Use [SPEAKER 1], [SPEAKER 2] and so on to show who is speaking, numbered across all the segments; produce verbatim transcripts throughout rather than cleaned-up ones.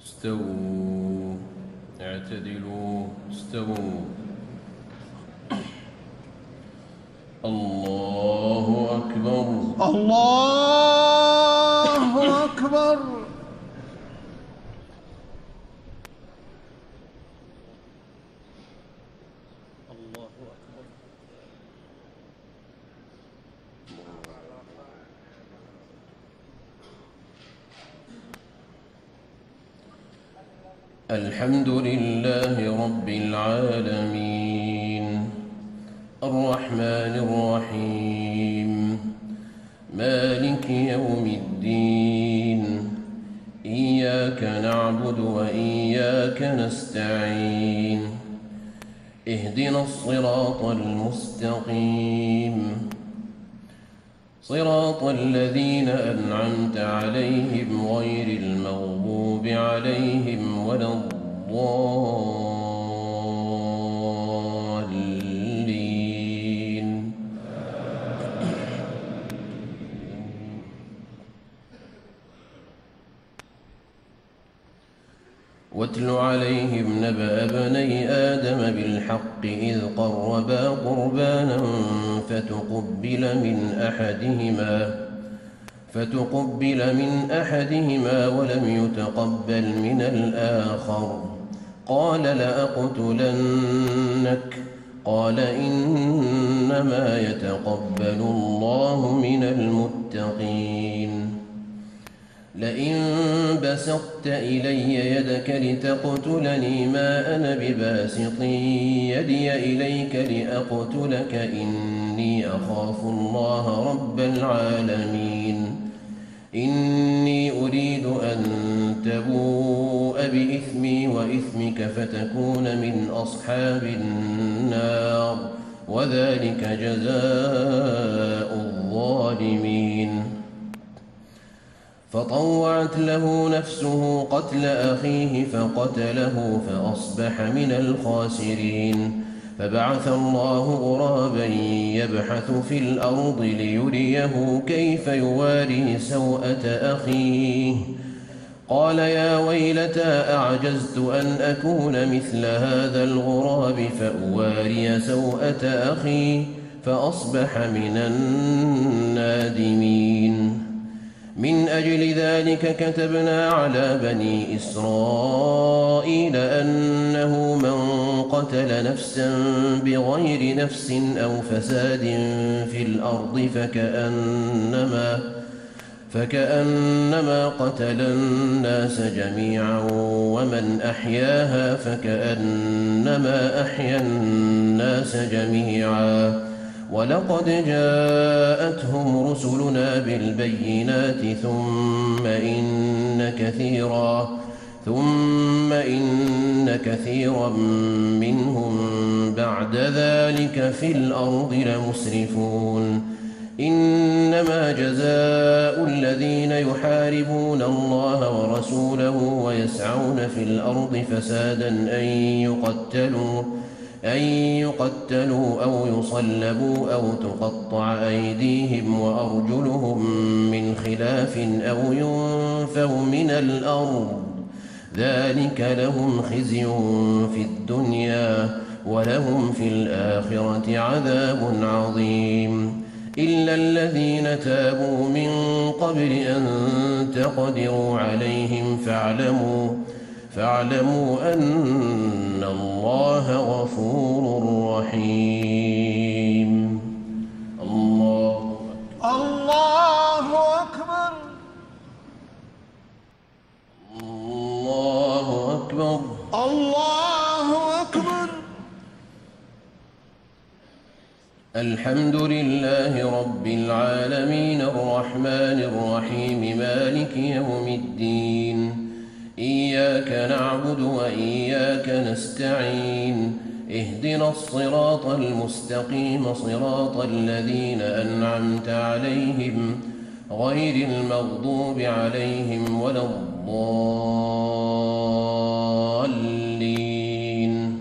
[SPEAKER 1] استووا اعتدلوا استووا. الله أكبر
[SPEAKER 2] الله أكبر.
[SPEAKER 3] الله أكبر.
[SPEAKER 1] الحمد لله رب العالمين الرحمن الرحيم مالك يوم الدين إياك نعبد وإياك نستعين اهدنا الصراط المستقيم صراط الذين أنعمت عليهم غير المغضوب عليهم ولا الضالين. واتل عليهم نبأ ابني آدم بالحق إذ قربا قربانا فتقبل من أحدهما فتقبل من أحدهما ولم يتقبل من الآخر قال لأقتلنك قال إنما يتقبل الله من المتقين. لئن بسطت إلي يدك لتقتلني ما أنا بباسط يدي إليك لأقتلك إني أخاف الله رب العالمين. إني أريد أن تبوء بإثمي وإثمك فتكون من أصحاب النار وذلك جزاء الظالمين. فطوعت له نفسه قتل أخيه فقتله فأصبح من الخاسرين. فبعث الله غرابا يبحث في الأرض ليريه كيف يواري سوءة أخيه قال يا ويلتى أعجزت أن أكون مثل هذا الغراب فأواري سوءة أخي فأصبح من النادمين. من أجل ذلك كتبنا على بني إسرائيل أنه من قتل نفسا بغير نفس أو فساد في الأرض فكأنما فكأنما قتل الناس جميعا ومن أحياها فكأنما أحيا الناس جميعا. ولقد جاءتهم رسلنا بالبينات ثم إن كثيرا ثم إن كثيرا منهم بعد ذلك في الأرض لمسرفون. إنما جزاء الذين يحاربون الله ورسوله ويسعون في الأرض فسادا أن يقتلوا أن يقتلوا أو يصلبوا أو تقطع أيديهم وأرجلهم من خلاف أو ينفوا من الأرض ذلك لهم خزي في الدنيا ولهم في الآخرة عذاب عظيم. إلا الذين تابوا من قبل أن تقدروا عليهم فاعلموا فاعلموا أن الله غفور رحيم. الله
[SPEAKER 2] الله أكبر.
[SPEAKER 1] الله أكبر.
[SPEAKER 2] الله أكبر.
[SPEAKER 1] الحمد لله رب العالمين الرحمن الرحيم مالك يوم الدين إياك نعبد وإياك نستعين اهدنا الصراط المستقيم صراط الذين أنعمت عليهم غير المغضوب عليهم ولا الضالين.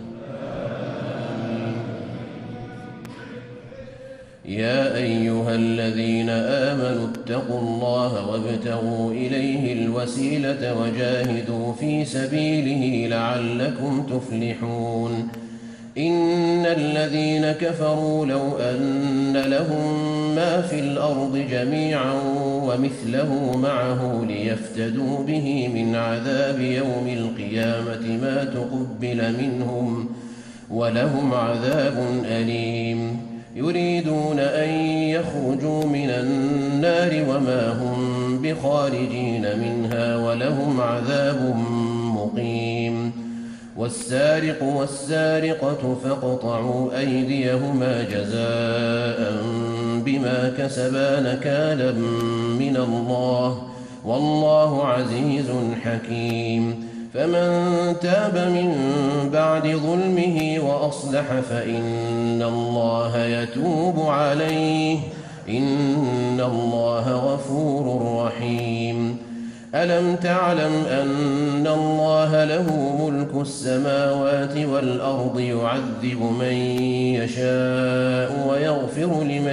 [SPEAKER 1] يا أيها الذين آمنوا اتقوا الله وابتغوا إليه الوسيلة الوسيلة وجاهدوا في سبيله لعلكم تفلحون إن الذين كفروا لو أن لهم ما في الأرض جميعا ومثله معه ليفتدوا به من عذاب يوم القيامة ما تقبل منهم ولهم عذاب أليم يريدون أن يخرجوا من النار وما هم بخارجين منها ولهم عذاب مقيم والسارق والسارقة فاقطعوا أيديهما جزاء بما كسبا نكالا من الله والله عزيز حكيم فمن تاب من بعد ظلمه وأصلح فإن الله يتوب عليه إن الله غفور رحيم ألم تعلم أن الله له ملك السماوات والأرض يعذب من يشاء ويغفر لمن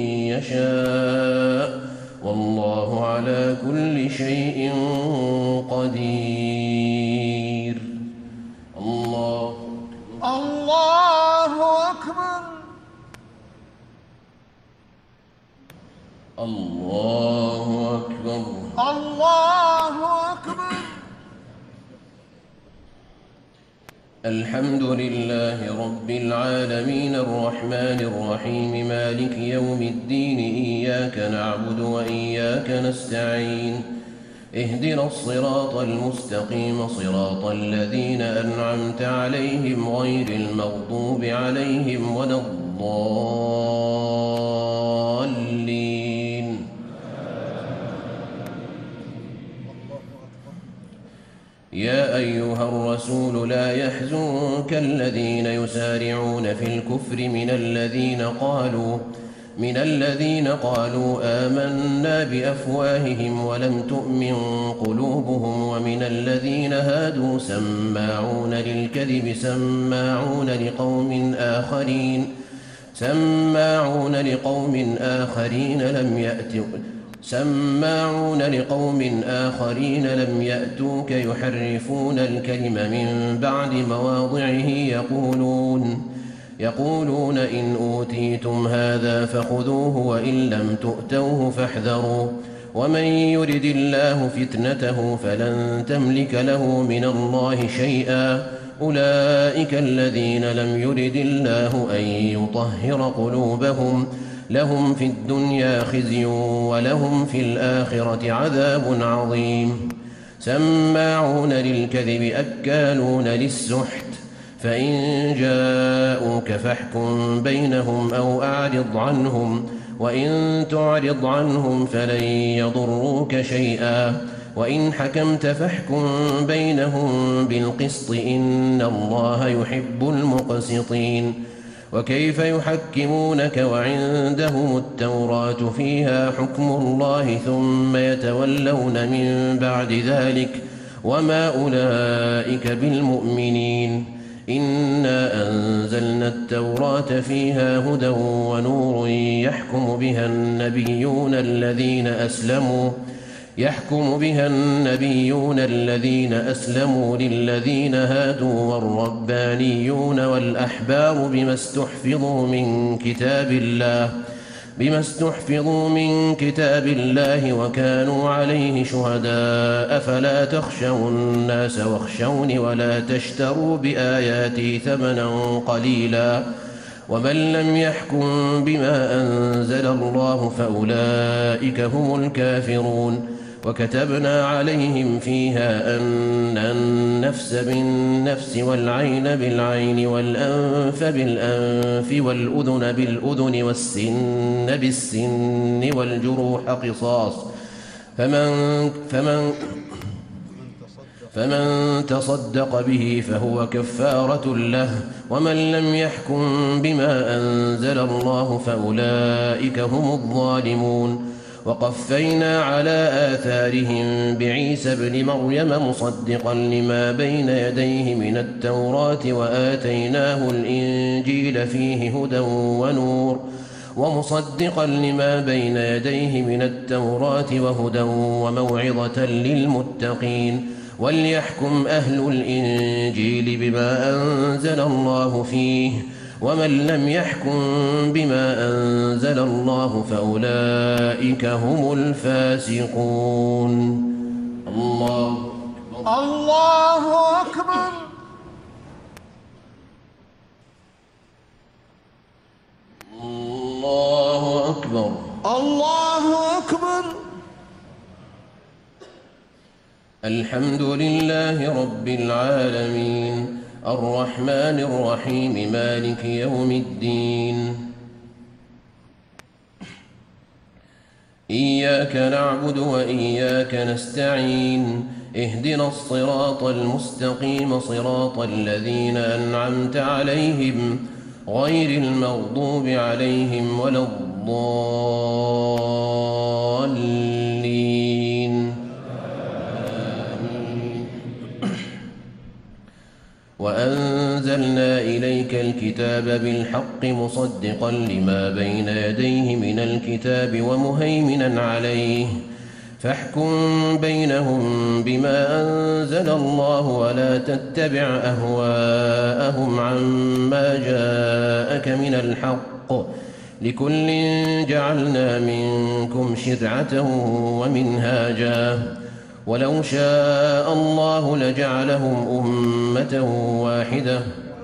[SPEAKER 1] يشاء والله على كل شيء قدير الله
[SPEAKER 2] الله أكبر
[SPEAKER 1] الله أكبر
[SPEAKER 2] الله أكبر
[SPEAKER 1] الحمد لله رب العالمين الرحمن الرحيم مالك يوم الدين إياك نعبد وإياك نستعين اهدنا الصراط المستقيم صراط الذين أنعمت عليهم غير المغضوب عليهم ولا الضالين يا أيها الرسول لا يحزنك الذين يسارعون في الكفر من الذين قالوا من الذين قالوا آمنا بأفواههم ولم تؤمن قلوبهم ومن الذين هادوا سماعون للكذب سماعون لقوم آخرين سماعون لقوم آخرين لم يأتوا سماعون لقوم آخرين لم يأتوك يحرفون الكلم من بعد مواضعه يقولون يقولون إن أوتيتم هذا فخذوه وإن لم تؤتوه فاحذروا ومن يرد الله فتنته فلن تملك له من الله شيئا أولئك الذين لم يرد الله أن يطهر قلوبهم لهم في الدنيا خزي ولهم في الآخرة عذاب عظيم سماعون للكذب أكالون للسحت فإن جاءوك فاحكم بينهم أو أعرض عنهم وإن تعرض عنهم فلن يضروك شيئا وإن حكمت فاحكم بينهم بالقسط إن الله يحب المقسطين وكيف يحكمونك وعندهم التوراة فيها حكم الله ثم يتولون من بعد ذلك وما أولئك بالمؤمنين إنا أنزلنا التوراة فيها هدى ونور يحكم بها النبيون الذين أسلموا يحكم بها النبيون الذين أسلموا للذين هادوا والربانيون والأحبار بما استحفظوا من كتاب الله بما استحفظوا من كتاب الله وكانوا عليه شهداء فلا تخشوا الناس واخشوني ولا تشتروا بآياتي ثمنا قليلا ومن لم يحكم بما أنزل الله فأولئك هم الكافرون وكتبنا عليهم فيها أن النفس بالنفس والعين بالعين والأنف بالأنف والأذن بالأذن والسن بالسن والجروح قصاص فمن, فمن, فمن تصدق به فهو كفارة له ومن لم يحكم بما أنزل الله فأولئك هم الظالمون وقفينا على آثارهم بعيسى ابن مريم مصدقا لما بين يديه من التوراة وآتيناه الإنجيل فيه هدى ونور ومصدقا لما بين يديه من التوراة وهدى وموعظة للمتقين. وليحكم أهل الإنجيل بما أنزل الله فيه، ومن لم يحكم بما أنزل الله فأولئك هم الفاسقون. الله أكبر.
[SPEAKER 2] الله أكبر.
[SPEAKER 1] الله أكبر.
[SPEAKER 2] الله أكبر.
[SPEAKER 1] الحمد لله رب العالمين، الرحمن الرحيم، مالك يوم الدين. إياك نعبد وإياك نستعين، اهدنا الصراط المستقيم، صراط الذين أنعمت عليهم غير المغضوب عليهم ولا الضالين. وأنزلنا إليك الكتاب بالحق مصدقا لما بين يديه من الكتاب ومهيمنا عليه، فاحكم بينهم بما أنزل الله ولا تتبع أهواءهم عما جاءك من الحق، لكل جعلنا منكم شرعة ومنهاجا، ولو شاء الله لجعلهم أمة واحدة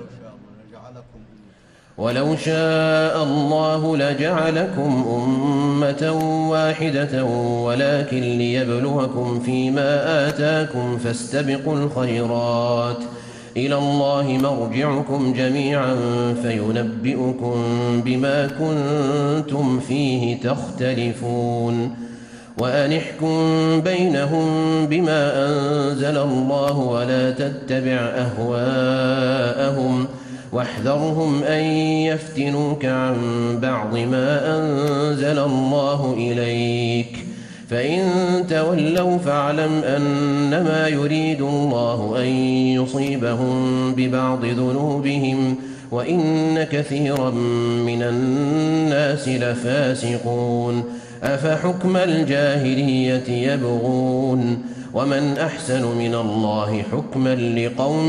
[SPEAKER 1] ولو شاء الله لجعلكم أمة واحدة ولكن ليبلوكم فيما آتاكم فاستبقوا الخيرات، إلى الله مرجعكم جميعا فينبئكم بما كنتم فيه تختلفون. وأن احكم بينهم بما أنزل الله ولا تتبع أهواءهم واحذرهم أن يفتنوك عن بعض ما أنزل الله إليك، فإن تولوا فاعلم أنما يريد الله أن يصيبهم ببعض ذنوبهم وإن كثيرا من الناس لفاسقون. أفحكم الجاهلية يبغون ومن أحسن من الله حكما لقوم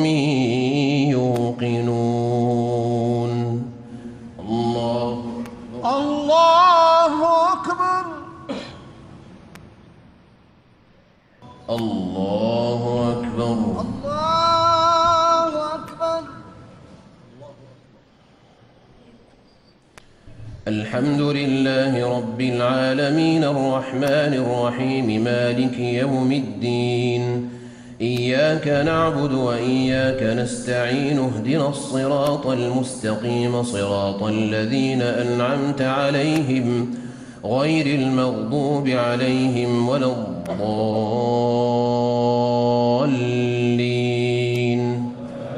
[SPEAKER 1] يوقنون. الله
[SPEAKER 2] الله أكبر.
[SPEAKER 1] الله أكبر.
[SPEAKER 2] الله أكبر.
[SPEAKER 1] الحمد لله رب العالمين، الرحمن الرحيم، مالك يوم الدين. إياك نعبد وإياك نستعين، اهدنا الصراط المستقيم، صراط الذين أنعمت عليهم غير المغضوب عليهم ولا الضالين.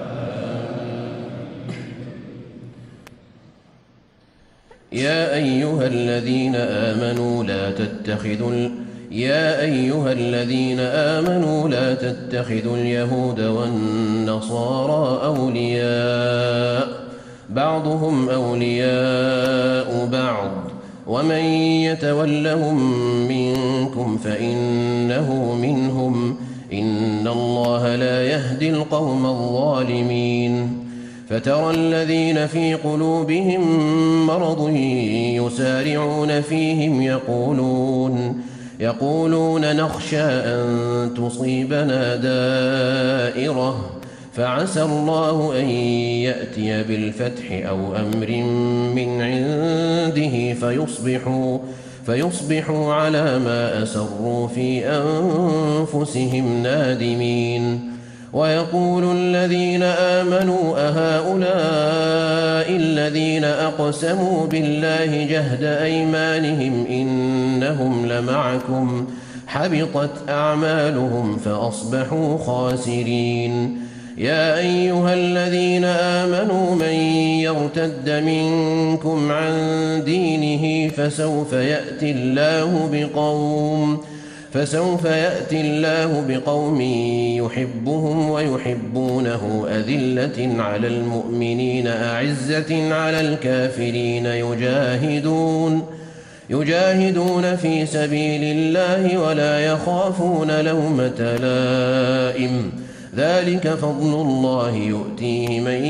[SPEAKER 1] يا أيها الذين آمنوا لا تتخذوا يا أيها الذين آمنوا لا تتخذوا اليهود والنصارى أولياء، بعضهم أولياء بعض، ومن يتولهم منكم فإنه منهم، إن الله لا يهدي القوم الظالمين. فترى الذين في قلوبهم مرض يسارعون فيهم يقولون يقولون نخشى أن تصيبنا دائرة، فعسى الله أن يأتي بالفتح أو أمر من عنده فيصبحوا فيصبحوا على ما أسروا في أنفسهم نادمين. ويقول الذين آمنوا أهؤلاء الذين أقسموا بالله جهد أيمانهم إنهم لمعكم، حبطت أعمالهم فأصبحوا خاسرين. يا أيها الذين آمنوا من يرتد منكم عن دينه فسوف يأتي الله بقوم فسوف يأتي الله بقوم يحبهم ويحبونه أذلة على المؤمنين أعزة على الكافرين يجاهدون يجاهدون في سبيل الله ولا يخافون لومة لائم ذلك فضل الله يؤتيه من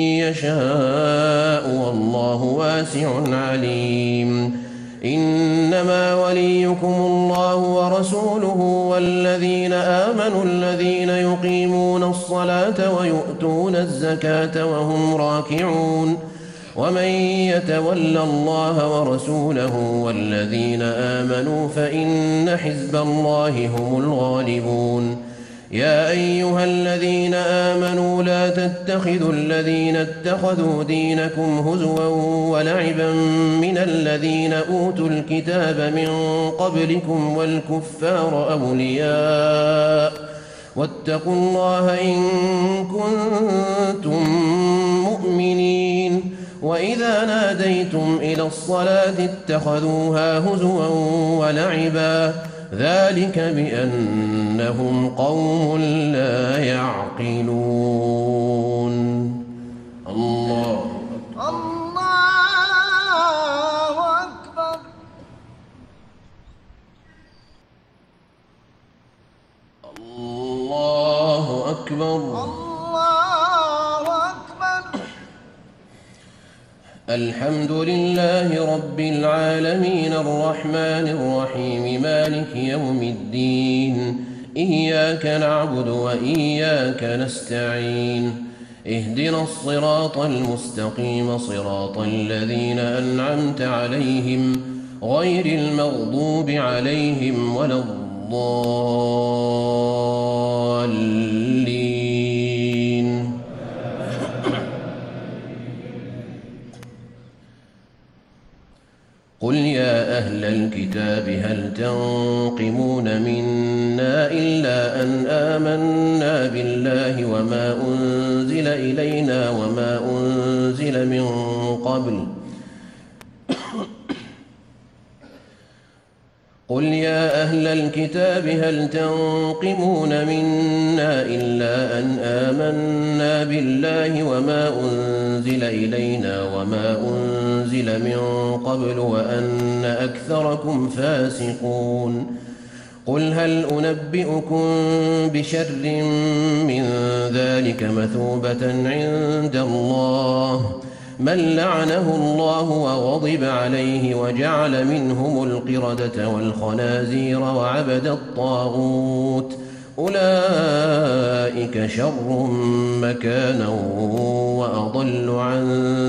[SPEAKER 1] يشاء والله واسع عليم إنما وليكم الله ورسوله والذين آمنوا الذين يقيمون الصلاة ويؤتون الزكاة وهم راكعون ومن يتول الله ورسوله والذين آمنوا فإن حزب الله هم الغالبون يا أيها الذين آمنوا لا تتخذوا الذين اتخذوا دينكم هزوا ولعبا من الذين أوتوا الكتاب من قبلكم والكفار أولياء واتقوا الله إن كنتم مؤمنين وإذا ناديتم إلى الصلاة اتخذوها هزوا ولعبا ذلك بأنهم قوم لا يعقلون. الله
[SPEAKER 2] الله أكبر.
[SPEAKER 1] الله أكبر.
[SPEAKER 2] الله أكبر.
[SPEAKER 1] الحمد لله رب العالمين الرحمن الرحيم مالك يوم الدين إياك نعبد وإياك نستعين اهدنا الصراط المستقيم صراط الذين أنعمت عليهم غير المغضوب عليهم ولا الضالين. قل يا أهل الكتاب هل تنقمون منا إلا أن آمنا بالله وما أنزل إلينا وما أنزل من قبل قل يا أهل الكتاب هل تنقمون منا إلا أن آمنا بالله وما أنزل إلينا وما أنزل من قبل وأن أكثركم فاسقون قل هل أنبئكم بشر من ذلك مثوبة عند الله من لعنه الله وغضب عليه وجعل منهم القردة والخنازير وعبد الطاغوت أولئك شر مكانا وأضل عن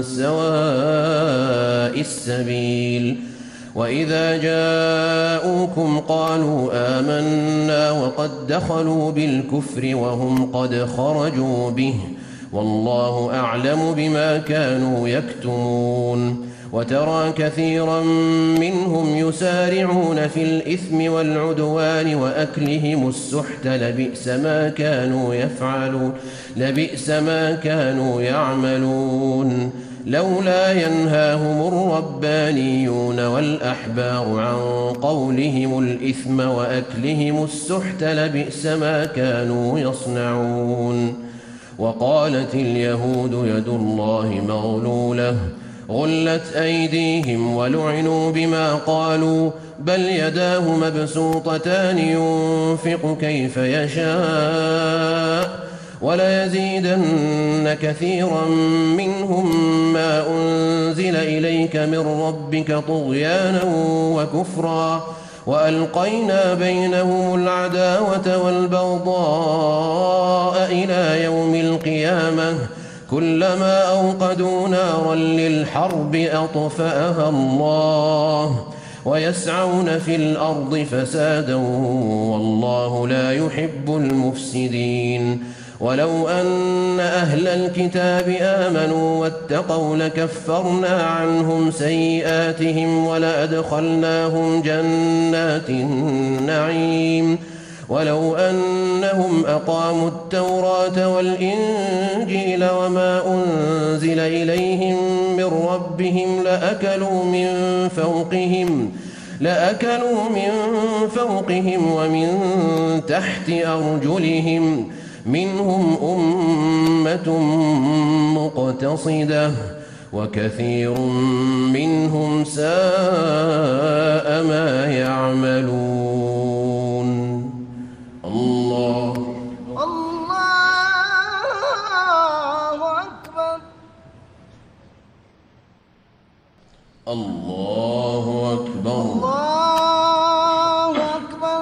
[SPEAKER 1] سواء السبيل وإذا جاءوكم قالوا آمنا وقد دخلوا بالكفر وهم قد خرجوا به والله أعلم بما كانوا يكتمون وترى كثيرا منهم يسارعون في الإثم والعدوان وأكلهم السحت لبئس ما كانوا يفعلون لبئس ما كانوا يعملون لولا ينهاهم الربانيون والأحبار عن قولهم الإثم وأكلهم السحت لبئس ما كانوا يصنعون وقالت اليهود يد الله مغلولة غلت أيديهم ولعنوا بما قالوا بل يداه مبسوطتان ينفق كيف يشاء وليزيدن كثيرا منهم ما أنزل إليك من ربك طغيانا وكفرا وألقينا بينهم العداوة والبغضاء إلى يوم القيامة كلما أوقدوا نارا للحرب أطفأها الله ويسعون في الأرض فسادا والله لا يحب المفسدين ولو أن أهل الكتاب آمنوا واتقوا لكفرنا عنهم سيئاتهم ولأدخلناهم جنات النعيم ولو أنهم أقاموا التوراة والإنجيل وما أنزل إليهم من ربهم لأكلوا من فوقهم لأكلوا من فوقهم ومن تحت أرجلهم منهم أمة مقتصدة وكثير منهم ساء ما يعملون. الله
[SPEAKER 2] الله أكبر.
[SPEAKER 1] الله أكبر.
[SPEAKER 2] الله أكبر.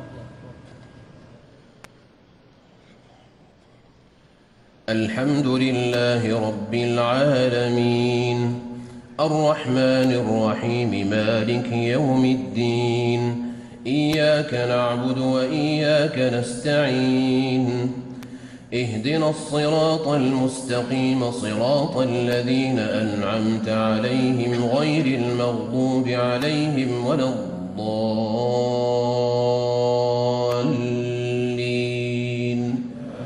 [SPEAKER 1] الحمد لله رب العالمين الرحمن الرحيم مالك يوم الدين إياك نعبد وإياك نستعين اهدنا الصراط المستقيم صراط الذين أنعمت عليهم غير المغضوب عليهم ولا الضالين.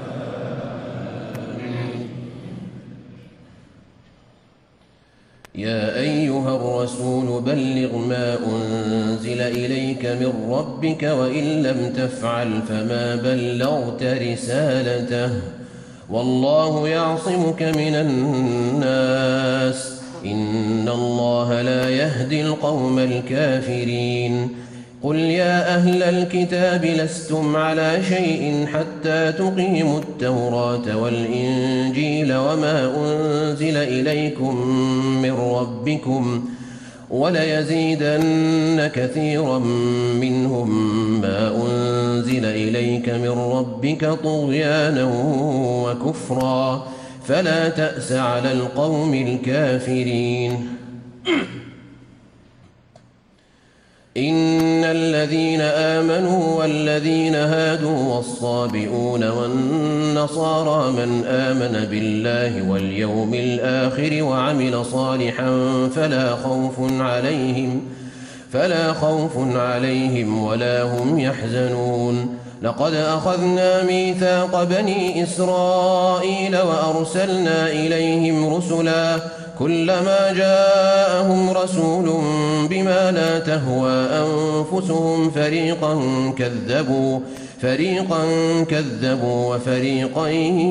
[SPEAKER 1] يا أيها الرسول بلغ ما أنزل إليك من ربك وإن لم تفعل فما بلغت رسالته والله يعصمك من الناس إن الله لا يهدي القوم الكافرين. قل يا أهل الكتاب لستم على شيء حتى تقيموا التوراة والإنجيل وما أنزل إليكم من ربكم وليزيدن كثيرا منهم ما أنزل إليك من ربك طغيانا وكفرا فلا تأس على القوم الكافرين. إن الذين آمنوا والذين هادوا والصابئون والنصارى من آمن بالله واليوم الآخر وعمل صالحا فلا خوف عليهم فلا خوف عليهم ولا هم يحزنون. لقد أخذنا ميثاق بني إسرائيل وأرسلنا إليهم رسلا كلما جاءهم رسول بما لا تهوى أنفسهم فريقا كذبوا فريقا كذبوا وفريقا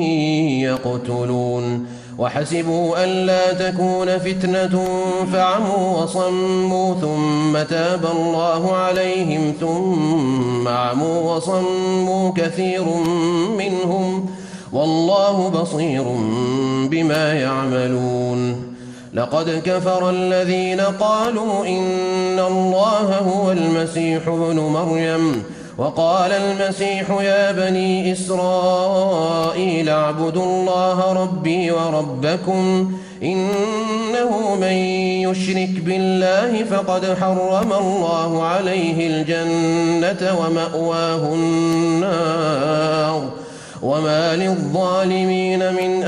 [SPEAKER 1] يقتلون وحسبوا ألا تكون فتنة فعموا وصموا ثم تاب الله عليهم ثم عموا وصموا كثير منهم والله بصير بما يعملون. لقد كفر الذين قالوا إن الله هو المسيح ابن مريم وقال المسيح يا بني إسرائيل اعبدوا الله ربي وربكم إنه من يشرك بالله فقد حرم الله عليه الجنة ومأواه النار وما للظالمين من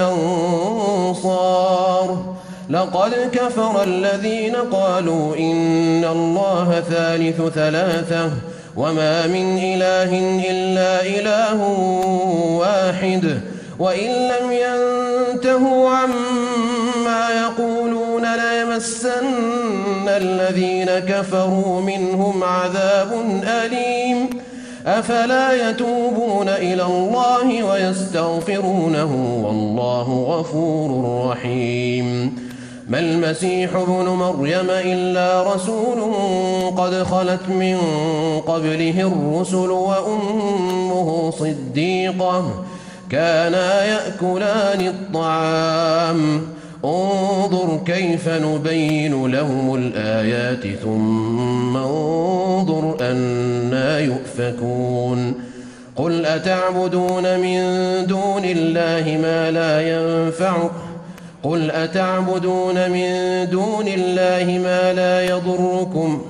[SPEAKER 1] أنصار. لقد كفر الذين قالوا إن الله ثالث ثلاثة وما من إله إلا إله واحد وإن لم ينتهوا عما يقولون ليمسن الذين كفروا منهم عذاب أليم. أفلا يتوبون إلى الله ويستغفرونه والله غفور رحيم. ما المسيح ابن مريم إلا رسول قد خلت من قبله الرسل وأمه صديقة كانا يأكلان الطعام انظر كيف نبين لهم الآيات ثم انظر أنى يؤفكون. قل أتعبدون من دون الله ما لا ينفعكم قل أتعبدون من دون الله ما لا يضركم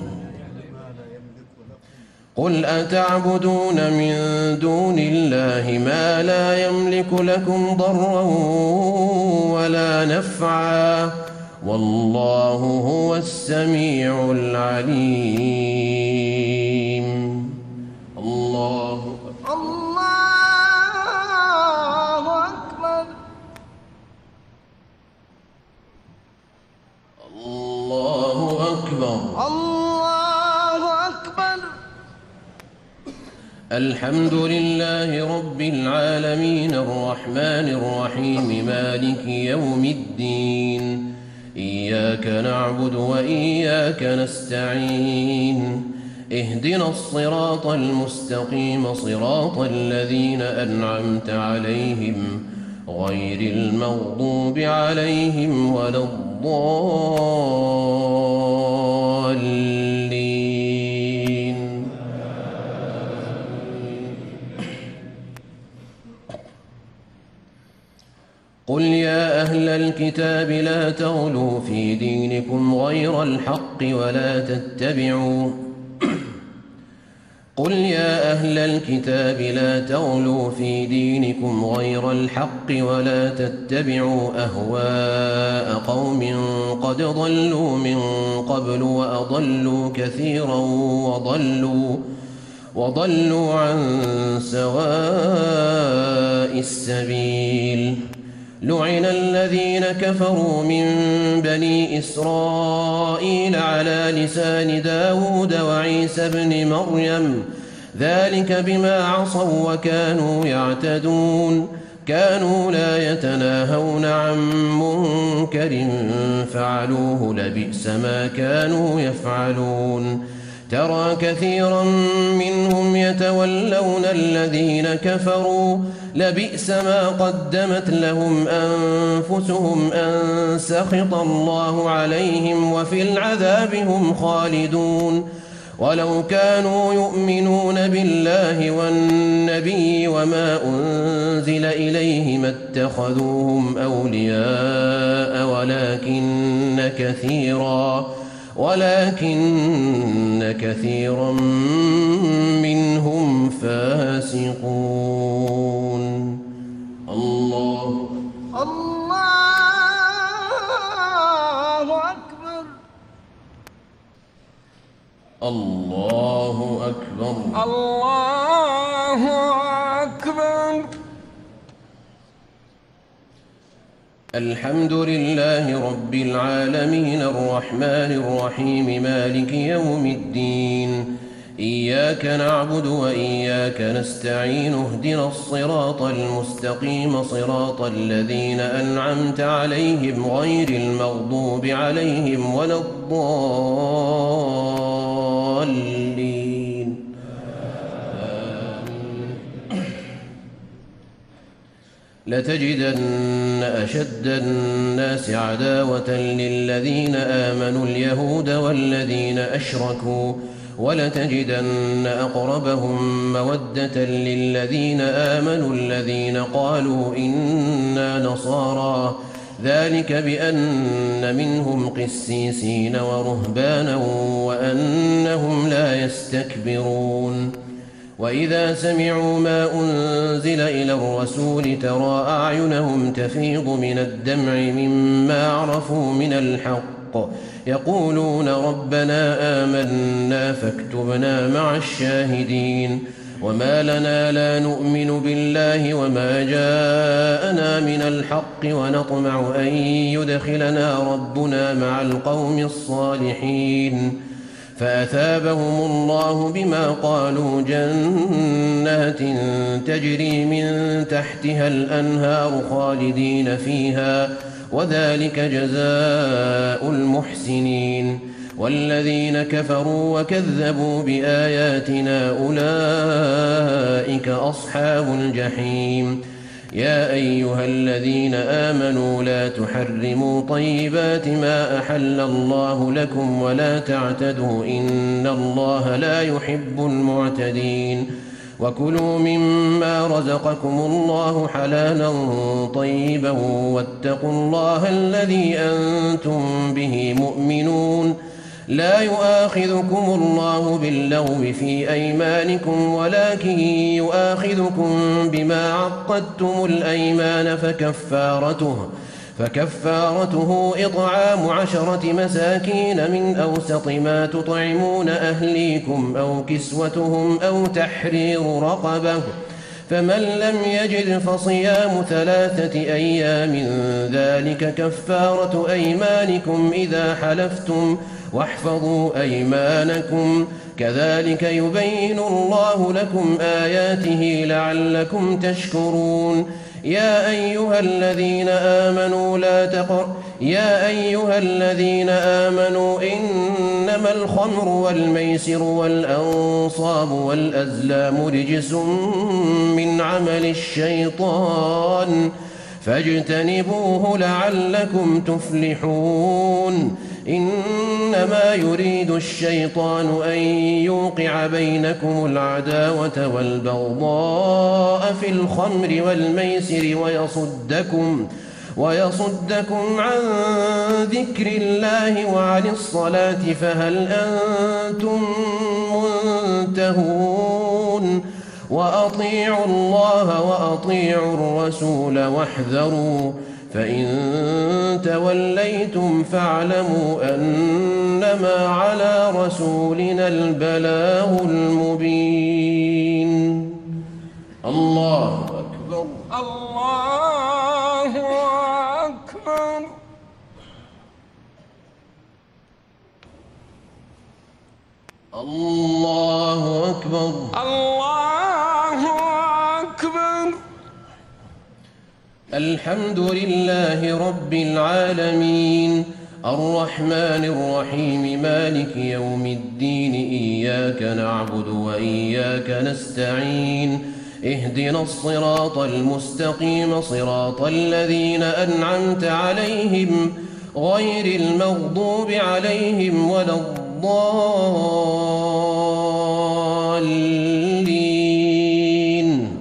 [SPEAKER 1] قل أتعبدون من دون الله ما لا يملك لكم ضرا ولا نفعا والله هو السميع العليم. الله
[SPEAKER 2] الله أكبر.
[SPEAKER 1] الله أكبر.
[SPEAKER 2] الله
[SPEAKER 1] الحمد لله رب العالمين الرحمن الرحيم مالك يوم الدين إياك نعبد وإياك نستعين اهدنا الصراط المستقيم صراط الذين أنعمت عليهم غير المغضوب عليهم ولا الضالين. قل يا أهل الكتاب لا تغلوا في دينكم غير الحق ولا تتبعوا قل يا أهل الكتاب لا تغلوا في دينكم غير الحق ولا تتبعوا أهواء قوم قد ضلوا من قبل وأضلوا كثيرا وضلوا وضلوا عن سواء السبيل. لعن الذين كفروا من بني إسرائيل على لسان داود وعيسى بن مريم ذلك بما عصوا وكانوا يعتدون كانوا لا يتناهون عن منكر فعلوه لبئس ما كانوا يفعلون. ترى كثيرا منهم يتولون الذين كفروا لبئس ما قدمت لهم أنفسهم أن سخط الله عليهم وفي العذاب هم خالدون. ولو كانوا يؤمنون بالله والنبي وما أنزل إليه ما اتخذوهم أولياء ولكن كثيرا ولكن كثيرا منهم فاسقون. الله
[SPEAKER 2] الله أكبر
[SPEAKER 1] الله أكبر
[SPEAKER 2] الله أكبر.
[SPEAKER 1] الحمد لله رب العالمين الرحمن الرحيم مالك يوم الدين إياك نعبد وإياك نستعين اهدنا الصراط المستقيم صراط الذين أنعمت عليهم غير المغضوب عليهم ولا الضالين. لتجدن أشد الناس عداوة للذين آمنوا اليهود والذين أشركوا ولتجدن أقربهم مودة للذين آمنوا الذين قالوا إنا نصارى ذلك بأن منهم قسيسين ورهبانا وأنهم لا يستكبرون. وإذا سمعوا ما أنزل إلى الرسول ترى أعينهم تفيض من الدمع مما عرفوا من الحق يقولون ربنا آمنا فاكتبنا مع الشاهدين. وما لنا لا نؤمن بالله وما جاءنا من الحق ونطمع أن يدخلنا ربنا مع القوم الصالحين. فأثابهم الله بما قالوا جنات تجري من تحتها الأنهار خالدين فيها وذلك جزاء المحسنين. والذين كفروا وكذبوا بآياتنا أولئك أصحاب الجحيم. يا أيها الذين آمنوا لا تحرموا طيبات ما أحل الله لكم ولا تعتدوا إن الله لا يحب المعتدين. وكلوا مما رزقكم الله حلالا طيبا واتقوا الله الذي أنتم به مؤمنون. لا يؤاخذكم الله باللغو في أيمانكم ولكن يؤاخذكم بما عقدتم الأيمان فكفارته فكفارته إطعام عشرة مساكين من أوسط ما تطعمون أهليكم أو كسوتهم أو تحرير رقبة فمن لم يجد فصيام ثلاثة أيام ذلك كفارة أيمانكم إذا حلفتم واحفظوا أيمانكم كذلك يبين الله لكم آياته لعلكم تشكرون. يا أيها الذين آمنوا لا تقر يا أيها الذين آمنوا إنما الخمر والميسر والأنصاب والأزلام رجس من عمل الشيطان فاجتنبوه لعلكم تفلحون. إنما يريد الشيطان أن يوقع بينكم العداوة والبغضاء في الخمر والميسر ويصدكم ويصدكم عن ذكر الله وعن الصلاة فهل أنتم منتهون. وأطيعوا الله وأطيعوا الرسول واحذروا فإن توليتم فاعلموا أنما على رسولنا البلاغ المبين. الله أكبر.
[SPEAKER 2] الله أكبر.
[SPEAKER 1] الله أكبر.
[SPEAKER 2] الله أكبر.
[SPEAKER 1] الحمد لله رب العالمين الرحمن الرحيم مالك يوم الدين إياك نعبد وإياك نستعين اهدنا الصراط المستقيم صراط الذين أنعمت عليهم غير المغضوب عليهم ولا الضالين.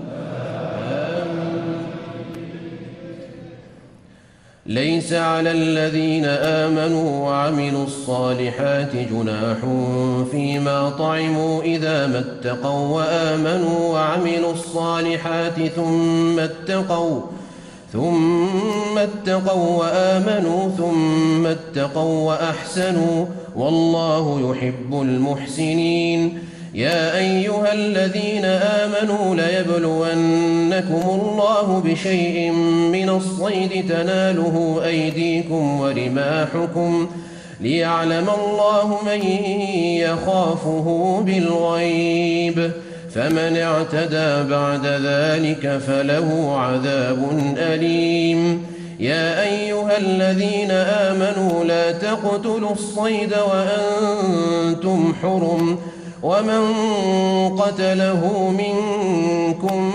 [SPEAKER 1] ليس على الذين آمنوا وعملوا الصالحات جناح فيما طعموا إذا ما اتقوا وآمنوا وعملوا الصالحات ثم اتقوا ثم اتقوا وآمنوا ثم اتقوا وأحسنوا والله يحب المحسنين. يا أيها الذين آمنوا ليبلونكم الله بشيء من الصيد تناله أيديكم ورماحكم ليعلم الله من يخافه بالغيب فمن اعتدى بعد ذلك فله عذاب أليم. يا أيها الذين آمنوا لا تقتلوا الصيد وأنتم حرم ومن قتله منكم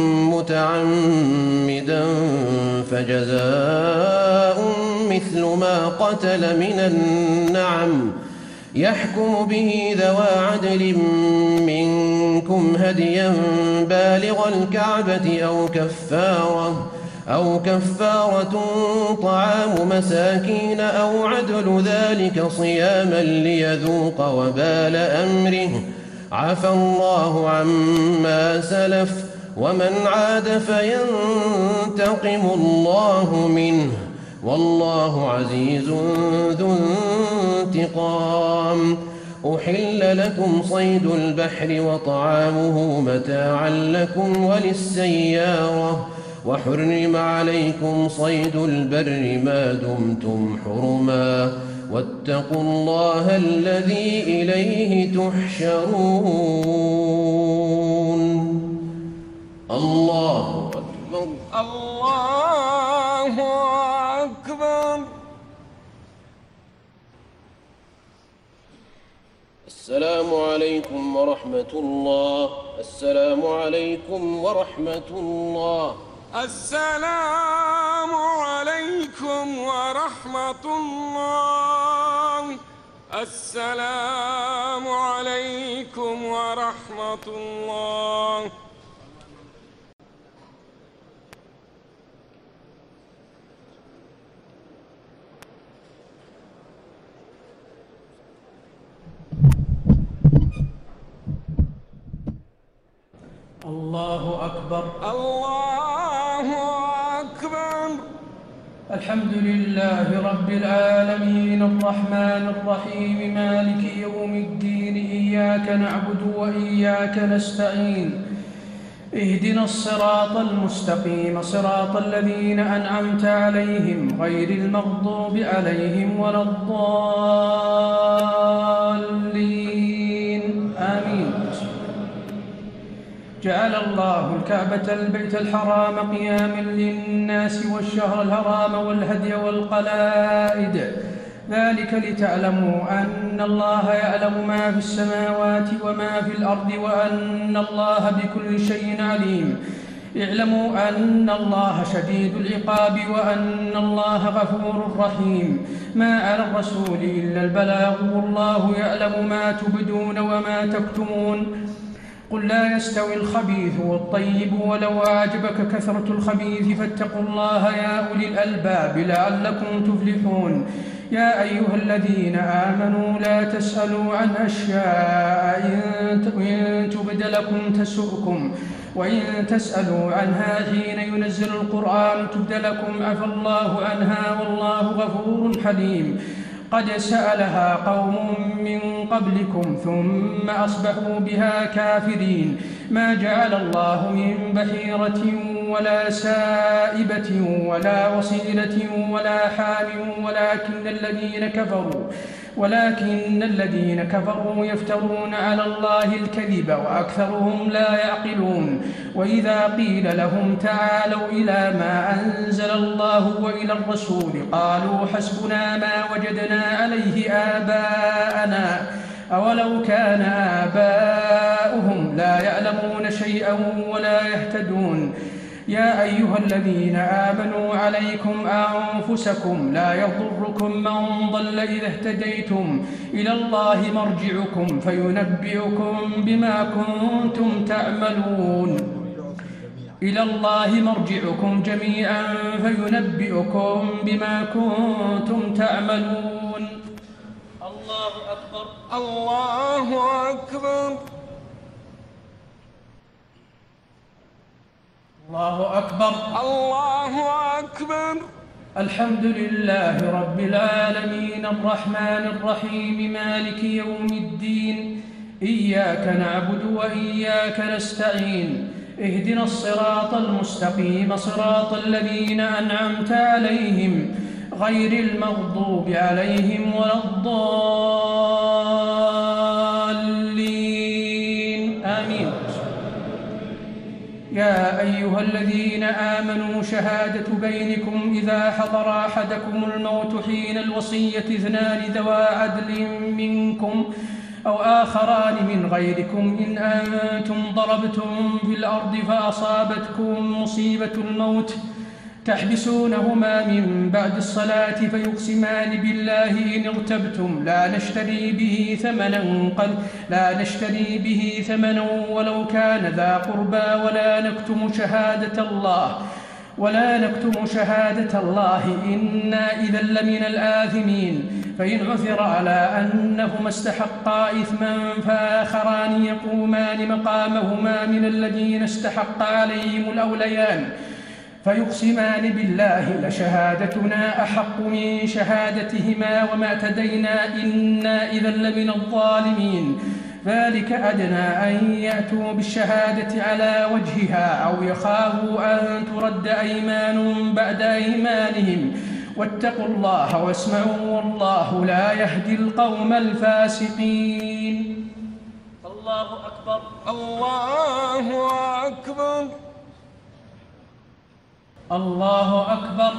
[SPEAKER 1] متعمدا فجزاء مثل ما قتل من النعم يحكم به ذوى عدل منكم هديا بالغ الكعبة أو كفارة أو كفارة طعام مساكين أو عدل ذلك صياما ليذوق وبال أمره عفى الله عما سلف ومن عاد فينتقم الله منه والله عزيز ذو انتقام. أحل لكم صيد البحر وطعامه متاعا لكم وللسيارة وحرم عليكم صيد البر ما دمتم حرما واتقوا الله الذي إليه تحشرون. الله أكبر.
[SPEAKER 2] الله أكبر.
[SPEAKER 1] السلام عليكم ورحمة الله. السلام عليكم ورحمة الله.
[SPEAKER 2] السلام عليكم ورحمة الله. السلام عليكم ورحمة الله.
[SPEAKER 4] الله أكبر.
[SPEAKER 2] الله أكبر.
[SPEAKER 4] الحمد لله رب العالمين الرحمن الرحيم مالك يوم الدين إياك نعبد وإياك نستعين اهدنا الصراط المستقيم صراط الذين أنعمت عليهم غير المغضوب عليهم ولا الضالين. جعل الله الكعبة البيت الحرام قياما للناس والشهر الحرام والهدي والقلائد، ذلك لتعلموا أن الله يعلم ما في السماوات وما في الأرض وأن الله بكل شيء عليم. اعلموا أن الله شديد العقاب وأن الله غفور رحيم. ما على الرسول إلا البلاغ والله يعلم ما تبدون وما تكتمون. قل لا يستوي الخبيث والطيب ولو أعجبك كثرة الخبيث فاتقوا الله يا أولي الألباب لعلكم تفلحون. يا أيها الذين آمنوا لا تسألوا عن أشياء إن تبد لكم تسؤكم وإن تسألوا عنها حين ينزل القرآن تبد لكم عفى الله عنها والله غفور حليم. قد سألها قوم من قبلكم ثم أصبحوا بها كافرين. ما جعل الله من بحيرة ولا سائبة ولا وصيلة ولا حام ولكن الذين كفروا ولكن الذين كفروا يفترون على الله الكذب وأكثرهم لا يعقلون. وإذا قيل لهم تعالوا إلى ما أنزل الله وإلى الرسول قالوا حسبنا ما وجدنا عليه آباءنا أولو كان آباؤهم لا يعلمون شيئا ولا يهتدون. يا أيها الذين آمنوا عليكم أنفسكم لا يضركم من ضل إذا اهتديتم إلى الله مرجعكم فينبئكم بما كنتم تعملون. إلى الله مرجعكم جميعا فينبئكم بما كنتم تعملون. الله أكبر.
[SPEAKER 2] الله أكبر.
[SPEAKER 4] الله أكبر.
[SPEAKER 2] الله أكبر.
[SPEAKER 4] الحمد لله رب العالمين الرحمن الرحيم مالك يوم الدين. إياك نعبد وإياك نستعين. اهدنا الصراط المستقيم صراط الذين أنعمت عليهم غير المغضوب عليهم ولا الضالين. آمين. يا أيها الذين آمنوا شهادة بينكم إذا حضر أحدكم الموت حين الوصية اثنان ذوى عدل منكم أو آخران من غيركم إن أنتم ضربتم في الأرض فأصابتكم مصيبة الموت تحبسونهما من بعد الصلاة فيقسمان بالله إن ارتبتم لا نشتري به ثمنا قل لا نشتري به ثمنا ولو كان ذا قربى ولا نكتم شهادة الله ولا نكتم شهادة الله إنا إذا لمن الآثمين. فإن عثر على أنهما استحقا إثما فآخران يقومان مقامهما من الذين استحق عليهم الأوليان فيقسمان بالله لشهادتنا أحق من شهادتهما وما اعتدينا إنا إذا لمن الظالمين. ذلك أدنى أن يأتوا بالشهادة على وجهها أو يخافوا أن ترد أيمان بعد أيمانهم واتقوا الله واسمعوا والله لا يهدي القوم الفاسقين. الله أكبر.
[SPEAKER 2] الله أكبر.
[SPEAKER 4] الله أكبر.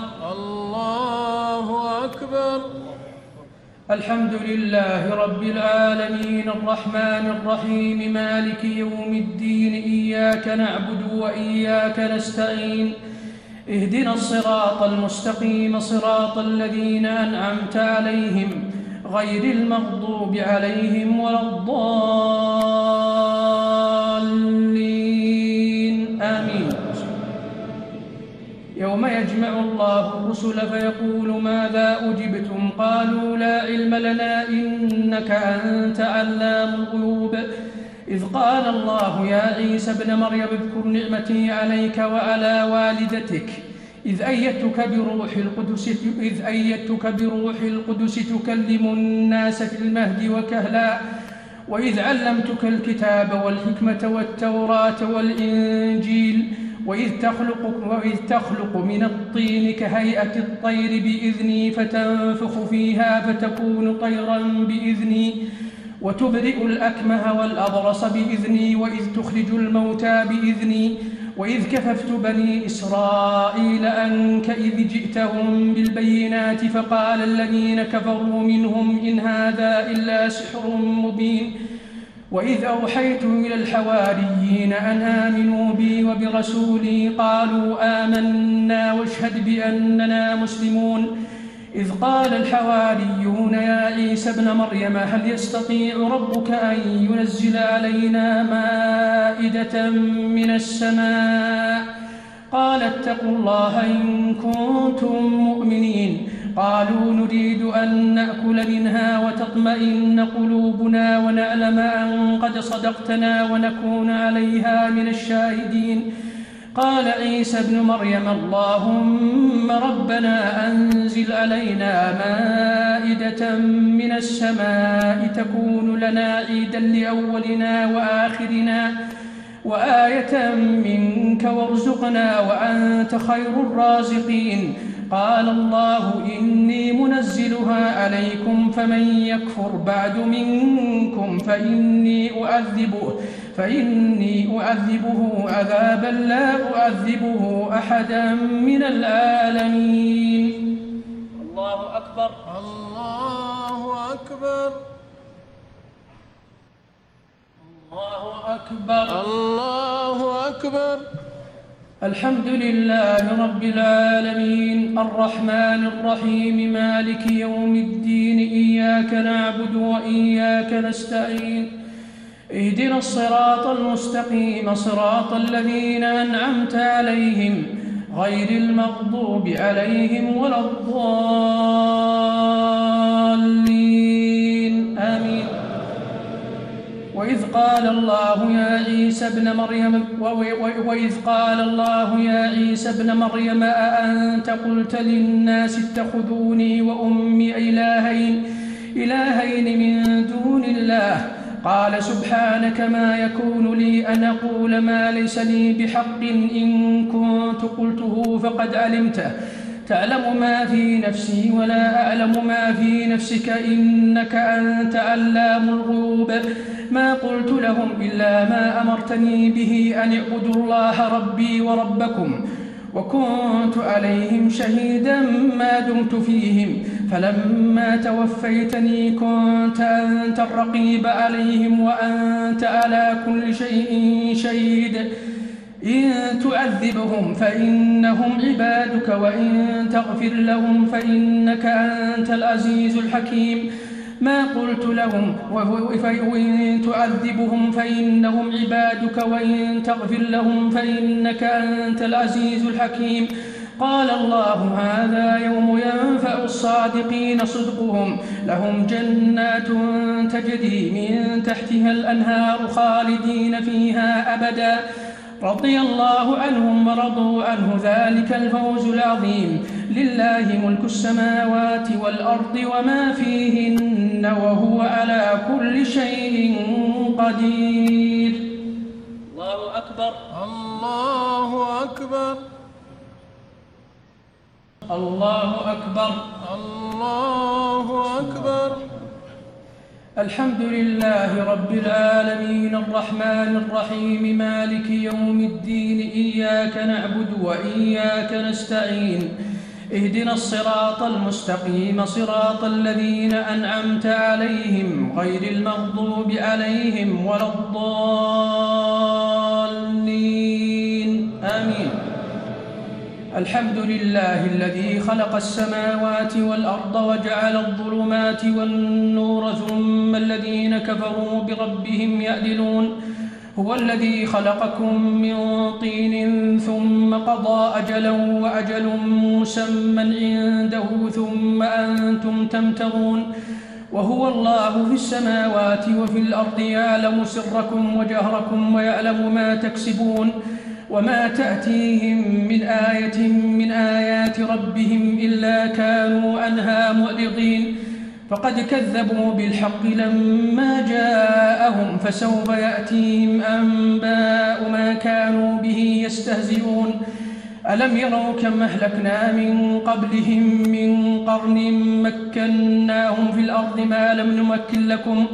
[SPEAKER 1] الله أكبر.
[SPEAKER 4] الحمد لله رب العالمين الرحمن الرحيم مالك يوم الدين. إياك نعبد وإياك نستعين. اهدنا الصراط المستقيم صراط الذين أنعمت عليهم غير المغضوب عليهم ولا الضالين. آمين. يوم يجمع الله الرسل فيقول ماذا أجبتم قالوا لا علم لنا إنك أنت علام الغيوب. إذ قال الله يا عيسى ابن مريم اذكر نعمتي عليك وعلى والدتك إذ أيدتك بروح القدس إذ أيدتك بروح القدس تكلم الناس في المهد وكهلا وإذ علمتك الكتاب والحكمة والتوراة والإنجيل وإذ تخلق, وإذ تخلق من الطين كهيئة الطير بإذني فتنفخ فيها فتكون طيرا بإذني وتبرئ الأكمه والأبرص بإذني، وإذ تخرج الموتى بإذني، وإذ كففت بني إسرائيل عنك إذ جئتهم بالبينات فقال الذين كفروا منهم إن هذا إلا سحر مبين. وإذ أوحيت إلى الحواريين أن آمنوا بي وبرسولي قالوا آمنا واشهد بأننا مسلمون. إذ قال الحواريون يا عيسى ابن مريم هل يستطيع ربك أن ينزل علينا مائدة من السماء؟ قال اتقوا الله إن كنتم مؤمنين. قالوا نريد أن نأكل منها وتطمئن قلوبنا ونعلم أن قد صدقتنا ونكون عليها من الشاهدين. قال عيسى ابن مريم اللهم ربنا أنزل علينا مائدة من السماء تكون لنا عيدا لأولنا وآخرنا وآية منك وارزقنا وأنت خير الرازقين. قال الله إني منزلها عليكم فمن يكفر بعد منكم فإني أعذبه فإني أعذبه عذابا لا أعذبه أحدا من العالمين.
[SPEAKER 3] الله أكبر.
[SPEAKER 2] الله أكبر.
[SPEAKER 4] الله أكبر.
[SPEAKER 2] الله أكبر.
[SPEAKER 4] الحمد لله رب العالمين الرحمن الرحيم مالك يوم الدين إياك نعبد وإياك نستعين اهدنا الصراط المستقيم صراط الذين أنعمت عليهم غير المغضوب عليهم ولا الضالين آمين. وإذ قال الله يا عيسى ابن مريم وإذ قال الله يا عيسى ابن مريم أأنت قلت للناس اتخذوني وأمي إلهين إلهين من دون الله قال سبحانك ما يكون لي أن أقول ما ليس لي بحق إن كنت قلته فقد علمته تعلم ما في نفسي ولا أعلم ما في نفسك إنك أنت علام الغيوب. ما قلت لهم إلا ما أمرتني به أن اعبدوا الله ربي وربكم وكنت عليهم شهيدا ما دمت فيهم فلما توفيتني كنت أنت الرقيب عليهم وأنت على كل شيء شهيد. إن تعذبهم فإنهم عبادك وإن تغفر لهم فإنك أنت العزيز الحكيم. ما قلت لهم وإن تعذبهم فإنهم عبادك وإن تغفر لهم فإنك أنت العزيز الحكيم. قال الله هذا يوم ينفع الصادقين صدقهم لهم جنات تجري من تحتها الأنهار خالدين فيها أبدا رضي الله عنهم ورضوا عنه ذلك الفوز العظيم. لله ملك السماوات والأرض وما فيهن وهو على كل شيء قدير.
[SPEAKER 3] الله أكبر.
[SPEAKER 2] الله أكبر.
[SPEAKER 4] الله أكبر.
[SPEAKER 2] الله أكبر.
[SPEAKER 4] الحمد لله رب العالمين الرحمن الرحيم مالك يوم الدين إياك نعبد وإياك نستعين اهدنا الصراط المستقيم صراط الذين أنعمت عليهم غير المغضوب عليهم ولا الضالين آمين. الحمد لله الذي خلق السماوات والأرض وجعل الظلمات والنور ثم الذين كفروا بربهم يعدلون. هو الذي خلقكم من طين ثم قضى أجلا وأجل مسمى عنده ثم أنتم تمترون. وهو الله في السماوات وفي الأرض يعلم سركم وجهركم ويعلم ما تكسبون وما تأتيهم من آية من آيات ربهم إلا كانوا عنها معرضين. فقد كذبوا بالحق لما جاءهم فسوف يأتيهم أنباء ما كانوا به يستهزئون. ألم يروا كم أهلكنا من قبلهم من قرن مكناهم في الأرض ما لم نمكن لكم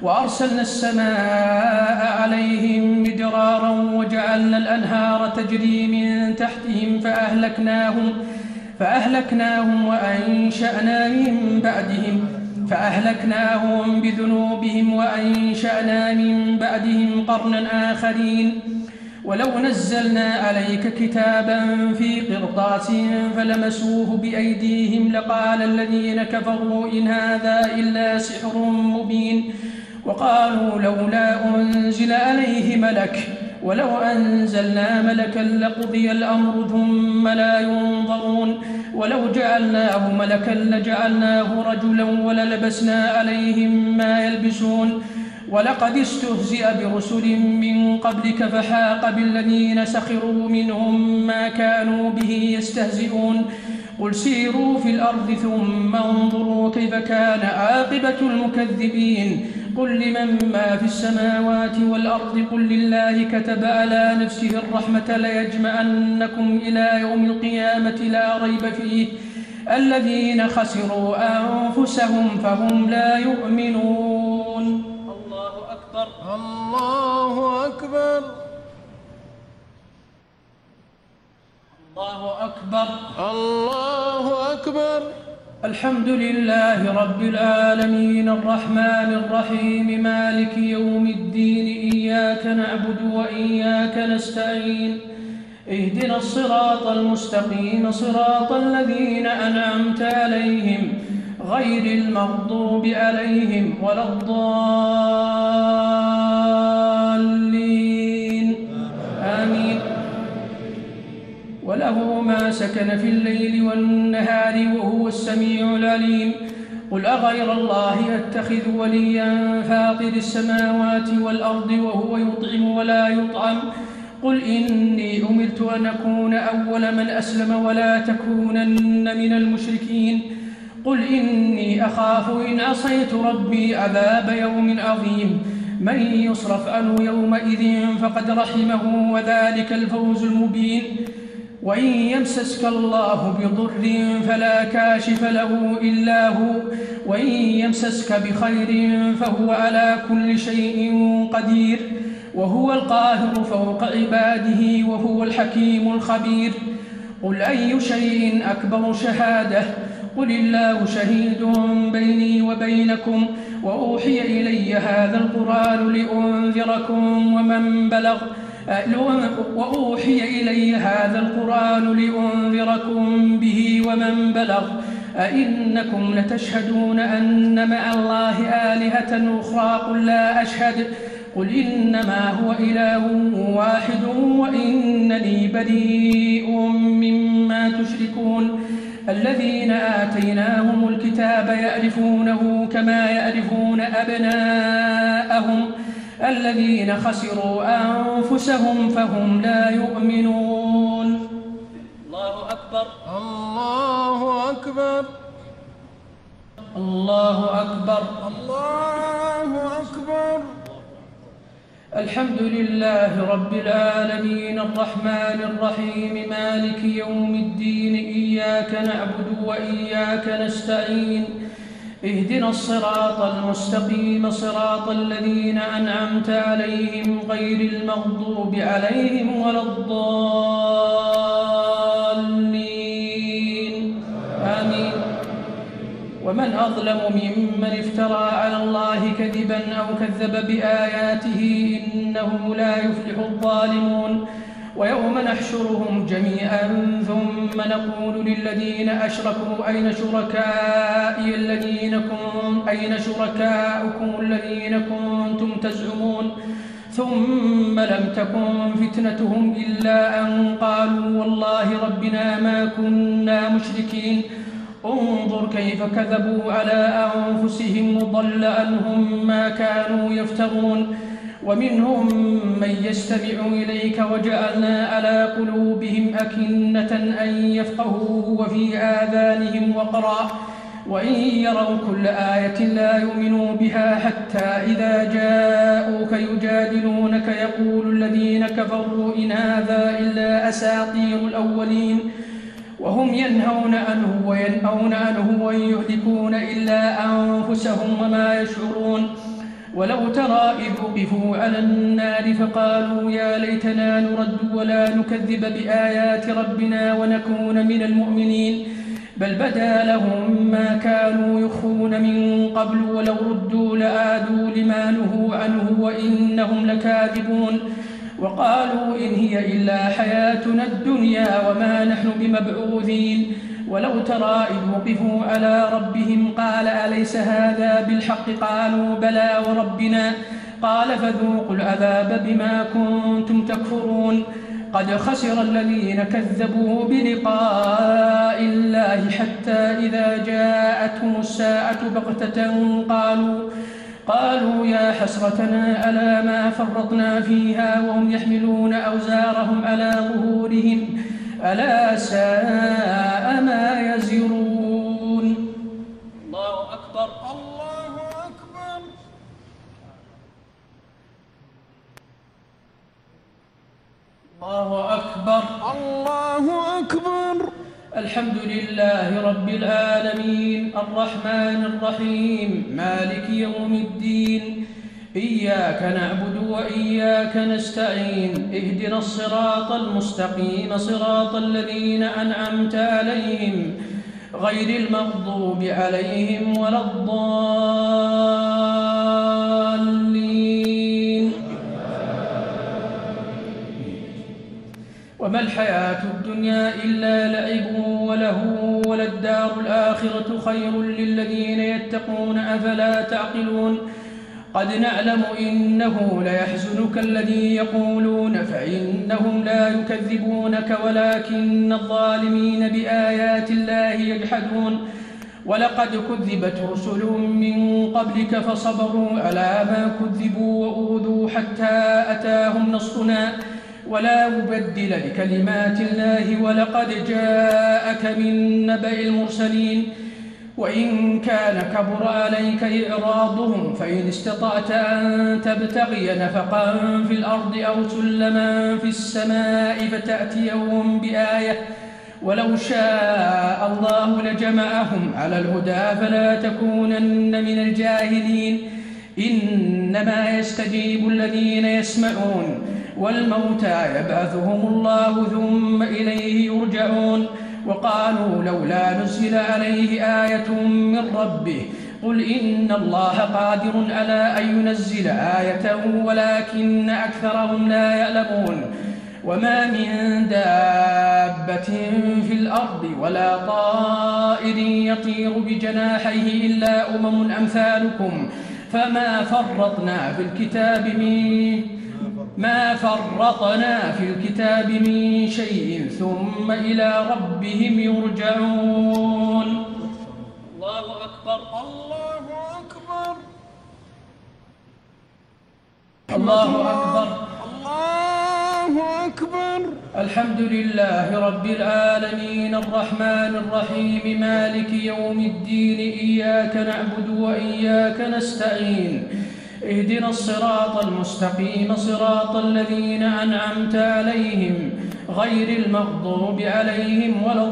[SPEAKER 4] وأرسلنا السماء عليهم مدرارا وجعلنا الأنهار تجري من تحتهم فأهلكناهم فأهلكناهم وأنشأنا من بعدهم فأهلكناهم بذنوبهم وأنشأنا من بعدهم قرنا آخرين. ولو نزلنا عليك كتابا في قرطاس فلمسوه بأيديهم لقال الذين كفروا إن هذا إلا سحر مبين. وقالوا لولا أنزل عليه ملك ولو أنزلنا ملكا لقضي الأمر ثم لا ينظرون ولو جعلناه ملكا لجعلناه رجلا وللبسنا عليهم ما يلبسون. ولقد استهزئ برسل من قبلك فحاق بالذين سخروا منهم ما كانوا به يستهزئون. قل سيروا في الأرض ثم انظروا كيف كان عاقبة المكذبين. قل لمن ما في السماوات والأرض قل لله كتب على نفسه الرحمة ليجمعنكم إلى يوم القيامة لا ريب فيه الذين خسروا أنفسهم فهم لا يؤمنون.
[SPEAKER 3] الله أكبر
[SPEAKER 2] الله أكبر
[SPEAKER 4] الله أكبر
[SPEAKER 2] الله أكبر.
[SPEAKER 4] الحمد لله رب العالمين الرحمن الرحيم مالك يوم الدين إياك نعبد وإياك نستعين اهدنا الصراط المستقيم صراط الذين أنعمت عليهم غير المغضوب عليهم ولا الضالين آمين. وله ما سكن في الليل والنهار وهو السميع العليم. قل أغير الله أتخذ وليا فاطر السماوات والأرض وهو يطعم ولا يطعم قل إني أمرت أن أكون أول من أسلم ولا تكونن من المشركين. قل إني أخاف إن عصيت ربي عذاب يوم عظيم. من يصرف عنه يومئذ فقد رحمه وذلك الفوز المبين. وإن يمسسك الله بضر فلا كاشف له إلا هو وإن يمسسك بخير فهو على كل شيء قدير وهو القاهر فوق عباده وهو الحكيم الخبير. قل أي شيء أكبر شهادة قل الله شهيد بيني وبينكم وأوحي إلي هذا القرآن لأنذركم ومن بلغ وأوحي إلي هذا القرآن لأنذركم به ومن بلغ أئنكم لتشهدون أن مع الله آلهة أخرى قل لا أشهد قل إنما هو إله واحد وإنني بريء مما تشركون. الذين آتيناهم الكتاب يعرفونه كما يعرفون أبناءهم الذين خسروا أنفسهم فهم لا يؤمنون.
[SPEAKER 3] الله أكبر
[SPEAKER 2] الله أكبر
[SPEAKER 4] الله أكبر
[SPEAKER 2] الله أكبر.
[SPEAKER 4] الحمد لله رب العالمين الرحمن الرحيم مالك يوم الدين إياك نعبد وإياك نستعين اهدنا الصراط المستقيم صراط الذين أنعمت عليهم غير المغضوب عليهم ولا الضالين آمين. ومن أظلم ممن افترى على الله كذبا أو كذب بآياته إنه لا يفلح الظالمون. ويوم نحشرهم جميعا ثم نقول للذين أشركوا أين شركائي الذين كنتم أين شركاؤكم الذين كنتم تزعمون ثم لم تكن فتنتهم إلا أن قالوا والله ربنا ما كنا مشركين. انظر كيف كذبوا على أنفسهم وضل عنهم ما كانوا يفترون. ومنهم من يستمع إليك وجعلنا على قلوبهم أكنة أن يفقهوه وفي آذانهم وقرا وإن يروا كل آية لا يؤمنوا بها حتى إذا جاءوك يجادلونك يقول الذين كفروا إن هذا إلا أساطير الأولين وهم ينهون عنه وينأون عنه وإن يهلكون إلا أنفسهم وما يشعرون. ولو ترى إذ وقفوا على النار فقالوا يا ليتنا نرد ولا نكذب بآيات ربنا ونكون من المؤمنين بل بدا لهم ما كانوا يخفون من قبل ولو ردوا لآدوا لما نهوا عنه وإنهم لكاذبون وقالوا إن هي إلا حياتنا الدنيا وما نحن بمبعوثين ولو ترى إذ وقفوا على ربهم قال أليس هذا بالحق قالوا بلى وربنا قال فذوقوا العذاب بما كنتم تكفرون قد خسر الذين كذبوا بلقاء الله حتى إذا جاءتهم الساعة بغتة قالوا قالوا يا حسرتنا على ما فرطنا فيها وهم يحملون أوزارهم على ظهورهم ألا ساء ما يزرون.
[SPEAKER 3] الله أكبر.
[SPEAKER 2] الله أكبر.
[SPEAKER 4] الله أكبر.
[SPEAKER 2] الله أكبر.
[SPEAKER 4] الحمد لله رب العالمين الرحمن الرحيم مالك يوم الدين إياك نعبد وإياك نستعين اهدنا الصراط المستقيم صراط الذين أنعمت عليهم غير المغضوب عليهم ولا الضالين. وما الحياة الدنيا إلا لعب وله وللدار الآخرة خير للذين يتقون أفلا تعقلون. قد نعلم إنه ليحزنك الذي يقولون فإنهم لا يكذبونك ولكن الظالمين بآيات الله يجحدون. ولقد كذبت رسل من قبلك فصبروا على ما كذبوا وأوذوا حتى أتاهم نصرنا ولا مبدل لكلمات الله ولقد جاءك من نبأ المرسلين. وإن كان كبر عليك إعراضهم فإن استطعت أن تبتغي نفقا في الأرض أو سلما في السماء فتأتيهم بآية ولو شاء الله لجمعهم على الهدى فلا تكونن من الجاهلين. إنما يستجيب الذين يسمعون والموتى يبعثهم الله ثم إليه يرجعون. وقالوا لولا نزل عليه آية من ربه قل إن الله قادر على أن ينزل آية ولكن أكثرهم لا يعلمون. وما من دابة في الأرض ولا طائر يطير بجناحيه إلا أمم أمثالكم فما فرطنا في الكتاب من ما فرطنا في الكتاب من شيء ثم إلى ربهم يرجعون.
[SPEAKER 3] الله أكبر.
[SPEAKER 2] الله أكبر.
[SPEAKER 4] الله أكبر.
[SPEAKER 2] الله أكبر.
[SPEAKER 4] الحمد لله رب العالمين الرحمن الرحيم مالك يوم الدين إياك نعبد وإياك نستعين اهدنا الصراط المستقيم صراط الذين أنعمت عليهم غير المغضوب عليهم ولا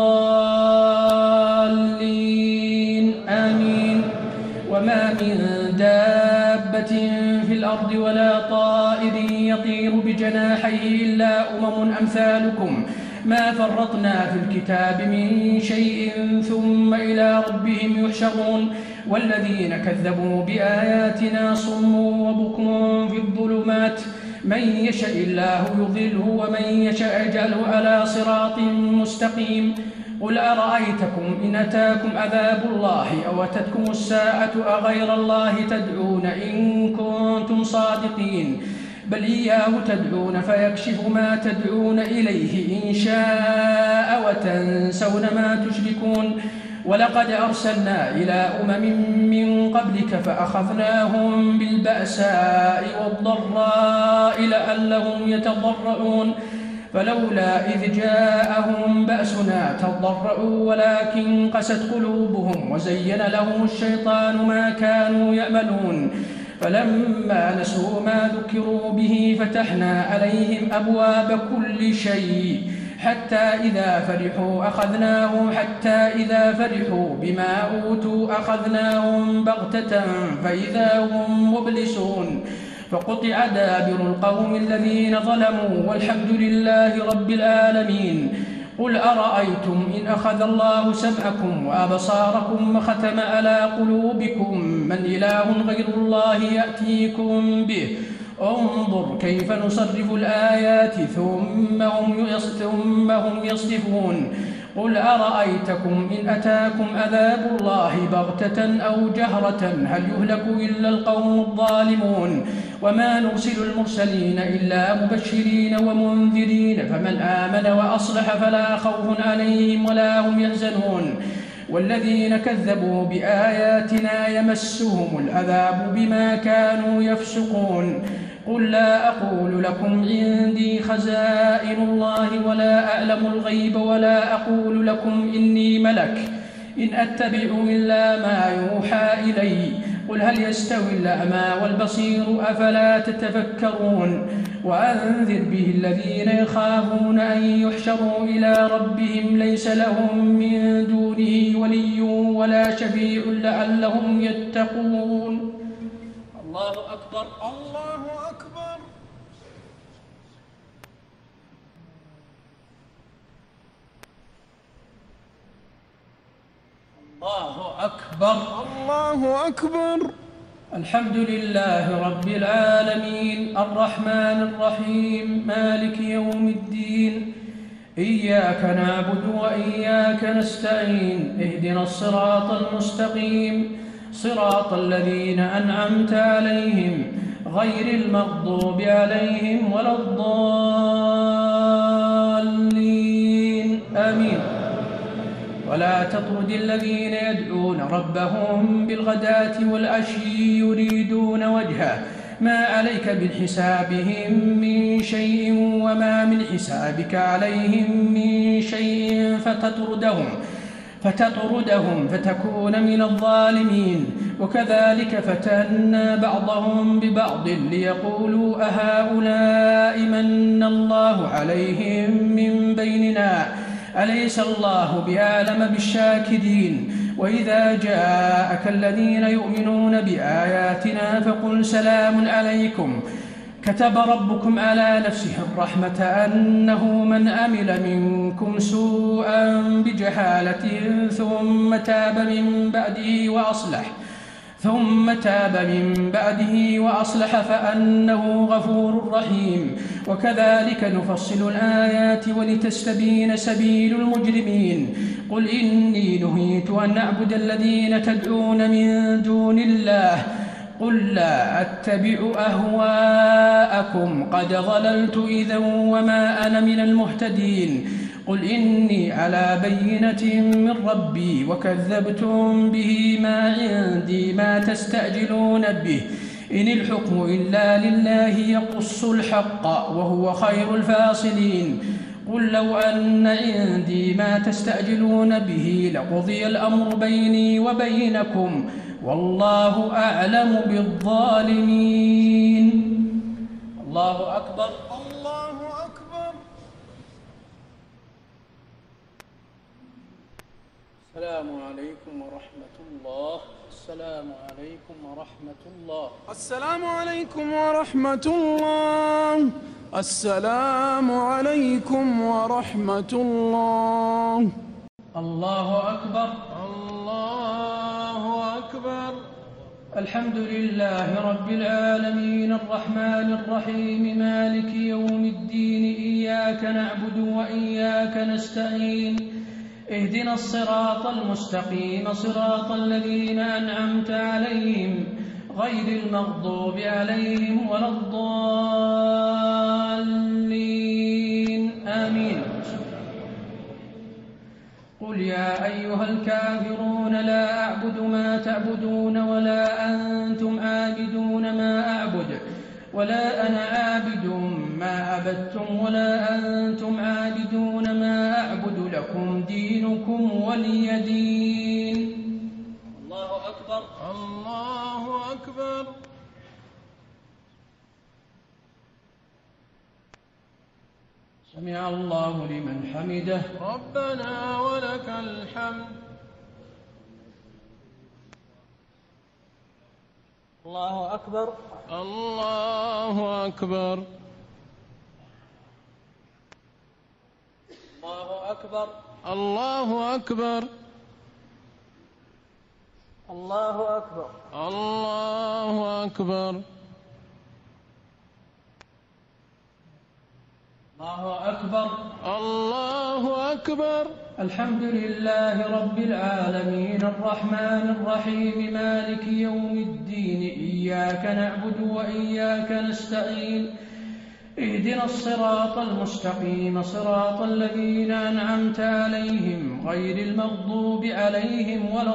[SPEAKER 4] الضالين آمين. وما من دابة في الأرض ولا طائر يطير بجناحيه إلا أمم أمثالكم ما فرطنا في الكتاب من شيء ثم إلى ربهم يحشرون. والذين كذبوا بآياتنا صم وبكم في الظلمات من يشاء الله يضله ومن يشاء يجعله على صراط مستقيم. قل أرأيتكم إن أتاكم عذاب الله أو أتتكم الساعة أغير الله تدعون إن كنتم صادقين بل إياه تدعون فيكشف ما تدعون إليه إن شاء وتنسون ما تشركون. ولقد أرسلنا إلى أمم من قبلك فأخذناهم بالبأساء والضراء لعلهم يتضرعون فلولا إذ جاءهم بأسنا تضرعوا ولكن قست قلوبهم وزين لهم الشيطان ما كانوا يعملون. فلما نسوا ما ذكروا به فتحنا عليهم أبواب كل شيء حتى إذا فرحوا أخذناهم حتى إذا فرحوا بما أوتوا أخذناهم بغتة فإذا هم مبلسون فقطع دابر القوم الذين ظلموا والحمد لله رب العالمين. قل أرأيتم إن أخذ الله سمعكم وأبصاركم وختم على قلوبكم من إله غير الله يأتيكم به انظر كيف نصرف الآيات ثم هم ثم هم يصدفون. قل أرأيتكم إن أتاكم عذاب الله بغتة أو جهرة هل يهلك إلا القوم الظالمون. وما نرسل المرسلين إلا مبشرين ومنذرين فمن آمن وأصلح فلا خوف عليهم ولا هم يحزنون. والذين كذبوا بآياتنا يمسهم العذاب بما كانوا يفسقون. قل لا أقول لكم عندي خزائن الله ولا أعلم الغيب ولا أقول لكم إني ملك إن أتبع إلا ما يوحى إلي. قل هل يستوي الأعمى والبصير أفلا تتفكرون. وأنذر به الذين يخافون أن يحشروا إلى ربهم ليس لهم من دونه ولي ولا شفيع لعلهم يتقون.
[SPEAKER 3] الله أكبر.
[SPEAKER 2] الله أكبر.
[SPEAKER 4] الله أكبر.
[SPEAKER 2] الله أكبر.
[SPEAKER 4] الحمد لله رب العالمين الرحمن الرحيم مالك يوم الدين إياك نعبد وإياك نستعين اهدنا الصراط المستقيم صراط الذين أنعمت عليهم غير المغضوب عليهم ولا الضالين آمين. ولا تطرد الذين يدعون ربهم بالغداة والعشي يريدون وجهه ما عليك من حسابهم من شيء وما من حسابك عليهم من شيء فتطردهم فتطردهم فتكون من الظالمين. وكذلك فتنا بعضهم ببعض ليقولوا أهؤلاء من الله عليهم من بيننا أليس الله بأعلم بالشاكرين. وإذا جاءك الذين يؤمنون بآياتنا فقل سلام عليكم كتب ربكم على نفسه الرحمة أنه من عمل منكم سوءا بجهالة ثم تاب من بعده وأصلح ثم تاب من بعده وأصلح فأنه غفور رحيم. وكذلك نفصل الآيات ولتستبين سبيل المجرمين. قل إني نهيت أن أعبد الذين تدعون من دون الله قل لا أتبع أهواءكم قد ضللت إذا وما أنا من المهتدين. قل إني على بينة من ربي وكذبتم به ما عندي ما تستعجلون به إن الحكم إلا لله يقص الحق وهو خير الفاصلين. قل لو أن عندي ما تستعجلون به لقضي الأمر بيني وبينكم والله أعلم بالظالمين.
[SPEAKER 3] الله أكبر.
[SPEAKER 2] الله أكبر.
[SPEAKER 4] السلام عليكم ورحمة الله. السلام عليكم ورحمة الله.
[SPEAKER 2] السلام عليكم ورحمة الله. السلام عليكم ورحمة الله.
[SPEAKER 4] الله أكبر.
[SPEAKER 2] الله أكبر.
[SPEAKER 4] الحمد لله رب العالمين الرحمن الرحيم مالك يوم الدين إياك نعبد وإياك نستعين اهدنا الصراط المستقيم صراط الذين أنعمت عليهم غير المغضوب عليهم ولا الضالين آمين. قل يا أيها الكافرون لا أعبد ما تعبدون ولا أنتم عابدون ما أعبد ولا أنا عابد ما عبدتم ولا أنتم عابدون ما أعبد لكم دينكم ولي دين.
[SPEAKER 3] الله أكبر.
[SPEAKER 2] الله أكبر.
[SPEAKER 4] سمع الله لمن حمده.
[SPEAKER 2] ربنا ولك الحمد.
[SPEAKER 3] الله أكبر.
[SPEAKER 2] الله أكبر.
[SPEAKER 3] الله أكبر.
[SPEAKER 2] الله أكبر.
[SPEAKER 3] الله أكبر.
[SPEAKER 2] الله أكبر.
[SPEAKER 4] الله أكبر.
[SPEAKER 2] الله أكبر.
[SPEAKER 4] الحمد لله رب العالمين الرحمن الرحيم مالك يوم الدين إياك نعبد وإياك نستعين اهدنا الصراط المستقيم صراط الذين أنعمت عليهم غير المغضوب عليهم ولا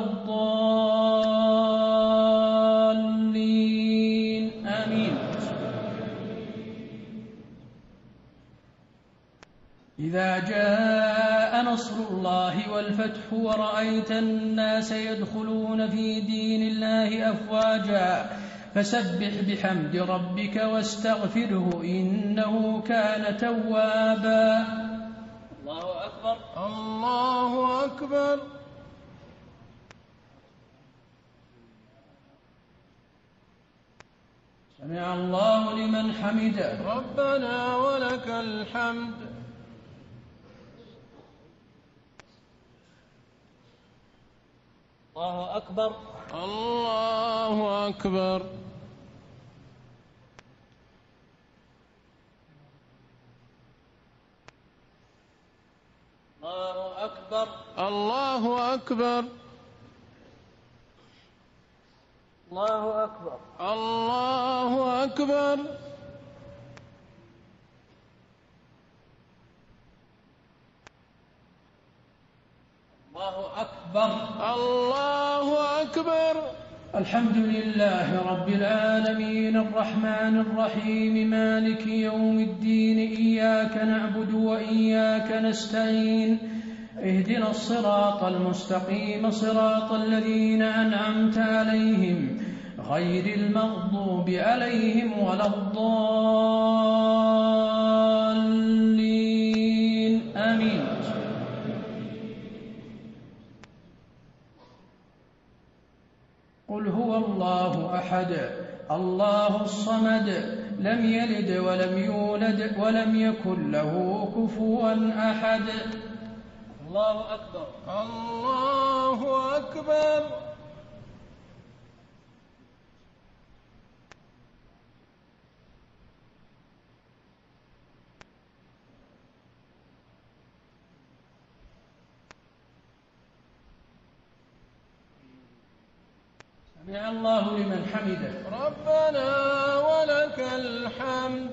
[SPEAKER 4] الضالين آمين. إذا جاء نصر الله والفتح ورأيت الناس يدخلون في دين الله أفواجا فسبح بحمد ربك واستغفره إنه كان توابا.
[SPEAKER 3] الله أكبر.
[SPEAKER 2] الله أكبر.
[SPEAKER 4] سمع الله لمن حمده.
[SPEAKER 2] ربنا ولك الحمد.
[SPEAKER 3] الله أكبر.
[SPEAKER 2] الله أكبر.
[SPEAKER 3] الله أكبر.
[SPEAKER 2] الله أكبر.
[SPEAKER 3] الله أكبر.
[SPEAKER 2] الله أكبر.
[SPEAKER 4] الله أكبر.
[SPEAKER 2] الله أكبر.
[SPEAKER 4] الحمد لله رب العالمين الرحمن الرحيم مالك يوم الدين إياك نعبد وإياك نستعين اهدنا الصراط المستقيم صراط الذين أنعمت عليهم غير المغضوب عليهم ولا الضالين آمين. قل هو الله أحد الله الصمد لم يلد ولم يولد ولم يكن له كفوا أحد.
[SPEAKER 3] الله أكبر.
[SPEAKER 2] الله أكبر.
[SPEAKER 4] سمع الله لمن حمده.
[SPEAKER 2] ربنا ولك الحمد.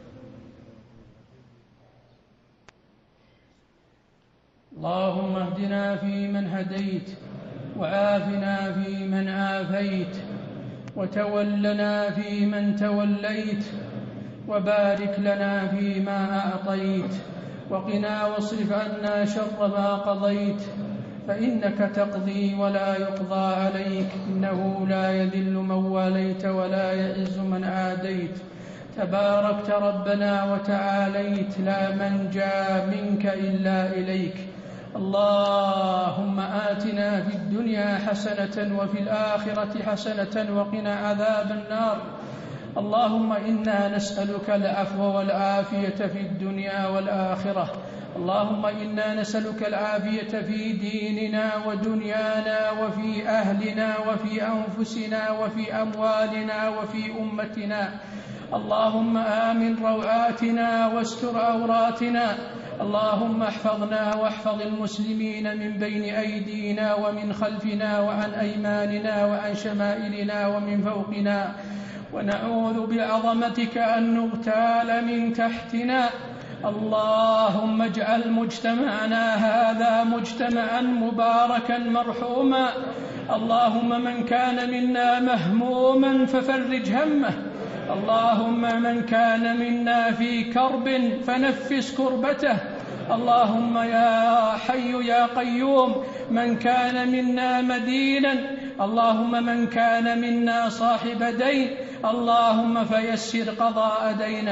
[SPEAKER 4] اللهم اهدنا فيمن هديت وعافنا فيمن عافيت وتولنا فيمن توليت وبارك لنا فيما أعطيت وقنا واصرف عنا شر ما قضيت فإنك تقضي ولا يقضى عليك إنه لا يذل من واليت ولا يعز من عاديت تباركت ربنا وتعاليت لا منجا منك إلا إليك. اللهم آتنا في الدنيا حسنة وفي الآخرة حسنة وقنا عذاب النار. اللهم إنا نسألك العفو والعافية في الدنيا والآخرة. اللهم إنا نسألك العافية في ديننا ودنيانا وفي أهلنا وفي أنفسنا وفي أموالنا وفي أمتنا. اللهم آمن روعاتنا واستر عوراتنا. اللهم احفظنا واحفظ المسلمين من بين أيدينا ومن خلفنا وعن أيماننا وعن شمائلنا ومن فوقنا ونعوذ بعظمتك أن نغتال من تحتنا. اللهم اجعل مجتمعنا هذا مجتمعا مباركا مرحوما. اللهم من كان منا مهموما ففرج همه. اللهم من كان منا في كرب فنفس كربته. اللهم يا حي يا قيوم من كان منا مدينا اللهم من كان منا صاحب دين اللهم فيسر قضاء دينه.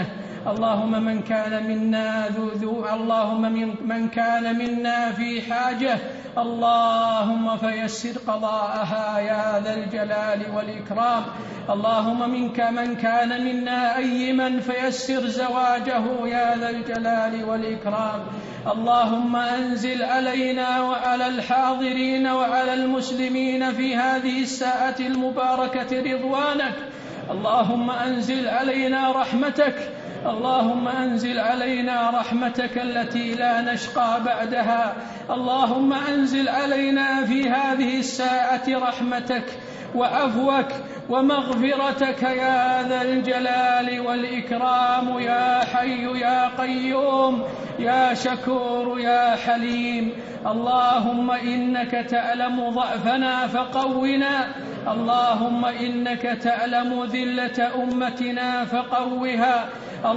[SPEAKER 4] اللهم من كان منا ذو ذو اللهم من, من كان منا في حاجة اللهم فيسر قضاءها يا ذا الجلال والإكرام. اللهم منك من كان منا أيما فيسر زواجه يا ذا الجلال والإكرام. اللهم أنزل علينا وعلى الحاضرين وعلى المسلمين في هذه الساعة المباركة رضوانك. اللهم أنزل علينا رحمتك اللهم أنزل علينا رحمتك التي لا نشقى بعدها. اللهم أنزل علينا في هذه الساعة رحمتك وعفوك ومغفرتك يا ذا الجلال والإكرام يا حي يا قيوم يا شكور يا حليم. اللهم إنك تعلم ضعفنا فقونا. اللهم إنك تعلم ذلة أمتنا فقوها.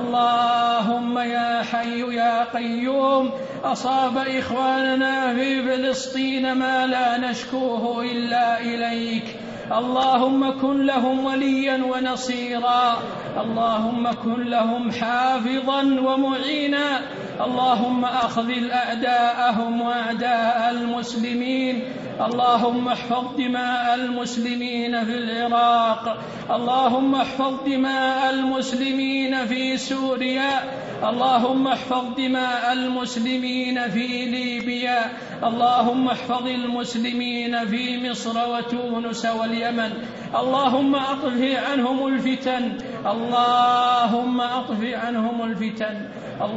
[SPEAKER 4] اللهم يا حي يا قيوم أصاب إخواننا في فلسطين ما لا نشكوه إلا إليك. اللهم كن لهم وليا ونصيرا. اللهم كن لهم حافظا ومعينا. اللهم أخذل أعداءهم وأعداء المسلمين. اللهم احفظ دماء المسلمين في العراق. اللهم احفظ دماء المسلمين في سوريا. اللهم احفظ دماء المسلمين في ليبيا. اللهم احفظ المسلمين في مصر وتونس واليمن. اللهم أطفئ عنهم الفتن. اللهم أطفئ عنهم الفتن.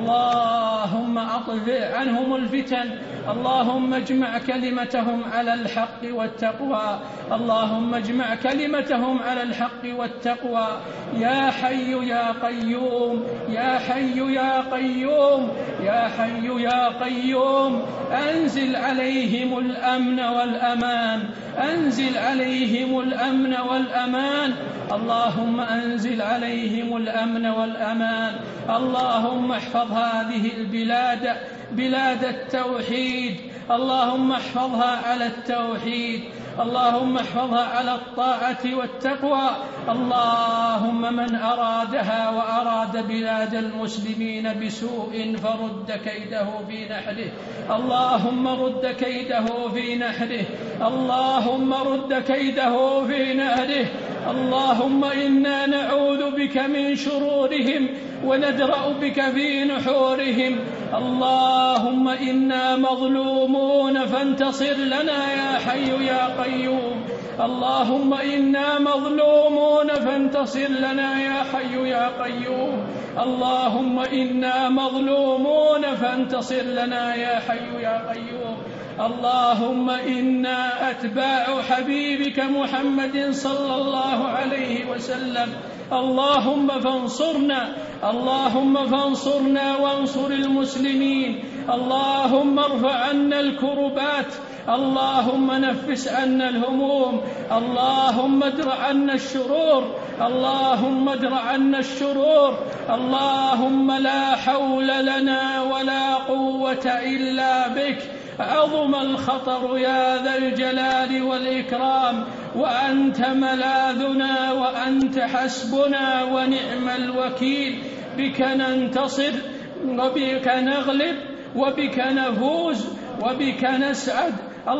[SPEAKER 4] اللهم أطفئ عنهم الفتن. اللهم اجمع كلمتهم على الحق والتقوى. اللهم اجمع كلمتهم على الحق والتقوى يا حي يا قيوم يا حي يا قيوم يا حي يا قيوم. أنزل عليهم الأمن والأمان. أنزل عليهم الأمن والأمان. اللهم أنزل عليهم الأمن والأمان. اللهم احفظ هذه البلاد بلاد التوحيد. اللهم احفظها على التوحيد. اللهم احفظها على الطاعة والتقوى. اللهم من أرادها وأراد بلاد المسلمين بسوء فرد كيده في نحره. اللهم رد كيده في نحره. اللهم رد كيده في نحره. اللهم إنا نعوذ بك من شرورهم وندرأ بك في نحورهم. اللهم إنا مظلومون فانتصر لنا يا حي يا قيوم. اللهم إنا مظلومون فانتصر لنا يا حي يا قيوم. اللهم إنا مظلومون فانتصر لنا يا حي يا قيوم. اللهم إنا أتباع حبيبك محمد صلى الله عليه وسلم. اللهم فانصرنا. اللهم فانصرنا وانصر المسلمين. اللهم ارفع عنا الكربات. اللهم نفس عنا الهموم. اللهم ادرع عنا الشرور. اللهم ادرع عنا الشرور. اللهم لا حول لنا ولا قوة إلا بك. عظم الخطر يا ذا الجلال والإكرام وأنت ملاذنا وأنت حسبنا ونعم الوكيل. بك ننتصر وبك نغلب وبك نفوز وبك نسعد.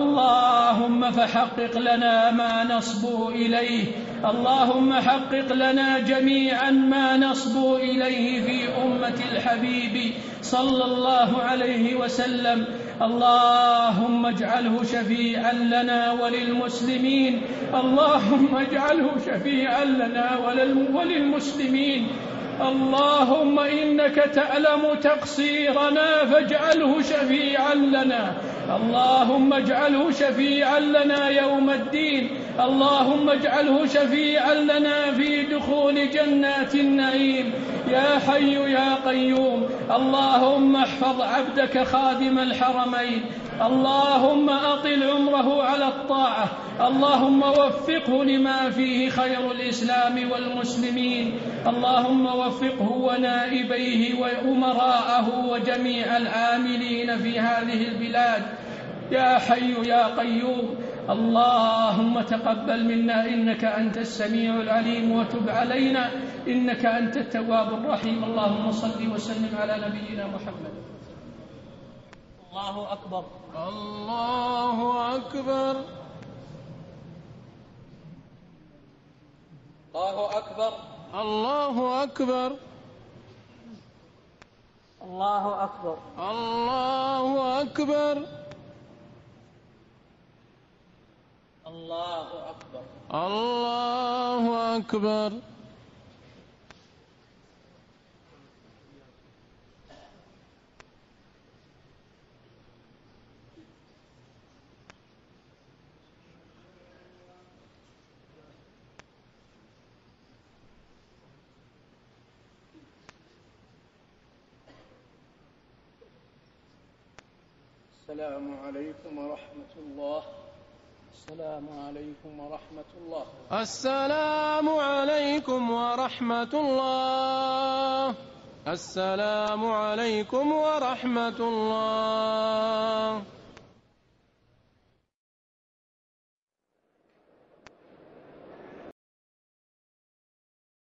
[SPEAKER 4] اللهم فحقق لنا ما نصبو إليه. اللهم حقق لنا جميعا ما نصبو إليه في أمة الحبيب صلى الله عليه وسلم. اللهم اجعله شفيعا لنا وللمسلمين. اللهم اجعله شفيعا لنا وللمسلمين. اللهم إنك تعلم تقصيرنا فاجعله شفيعا لنا. اللهم اجعله شفيعا لنا يوم الدين. اللهم اجعله شفيعا لنا في دخول جنات النعيم يا حي يا قيوم. اللهم احفظ عبدك خادم الحرمين. اللهم أطل عمره على الطاعة. اللهم وفقه لما فيه خير الإسلام والمسلمين. اللهم وفقه ونائبيه وأمراءه وجميع العاملين في هذه البلاد يا حي يا قيوم. اللهم تقبل منا إنك أنت السميع العليم وتب علينا إنك أنت التواب الرحيم. اللهم صل وسلم على نبينا محمد.
[SPEAKER 3] الله أكبر.
[SPEAKER 2] الله أكبر.
[SPEAKER 3] الله أكبر.
[SPEAKER 2] الله أكبر.
[SPEAKER 3] الله أكبر.
[SPEAKER 2] الله أكبر.
[SPEAKER 3] الله أكبر.
[SPEAKER 2] الله أكبر.
[SPEAKER 5] السلام عليكم ورحمة الله. السلام عليكم ورحمة الله.
[SPEAKER 2] السلام عليكم ورحمة الله. السلام عليكم ورحمة الله.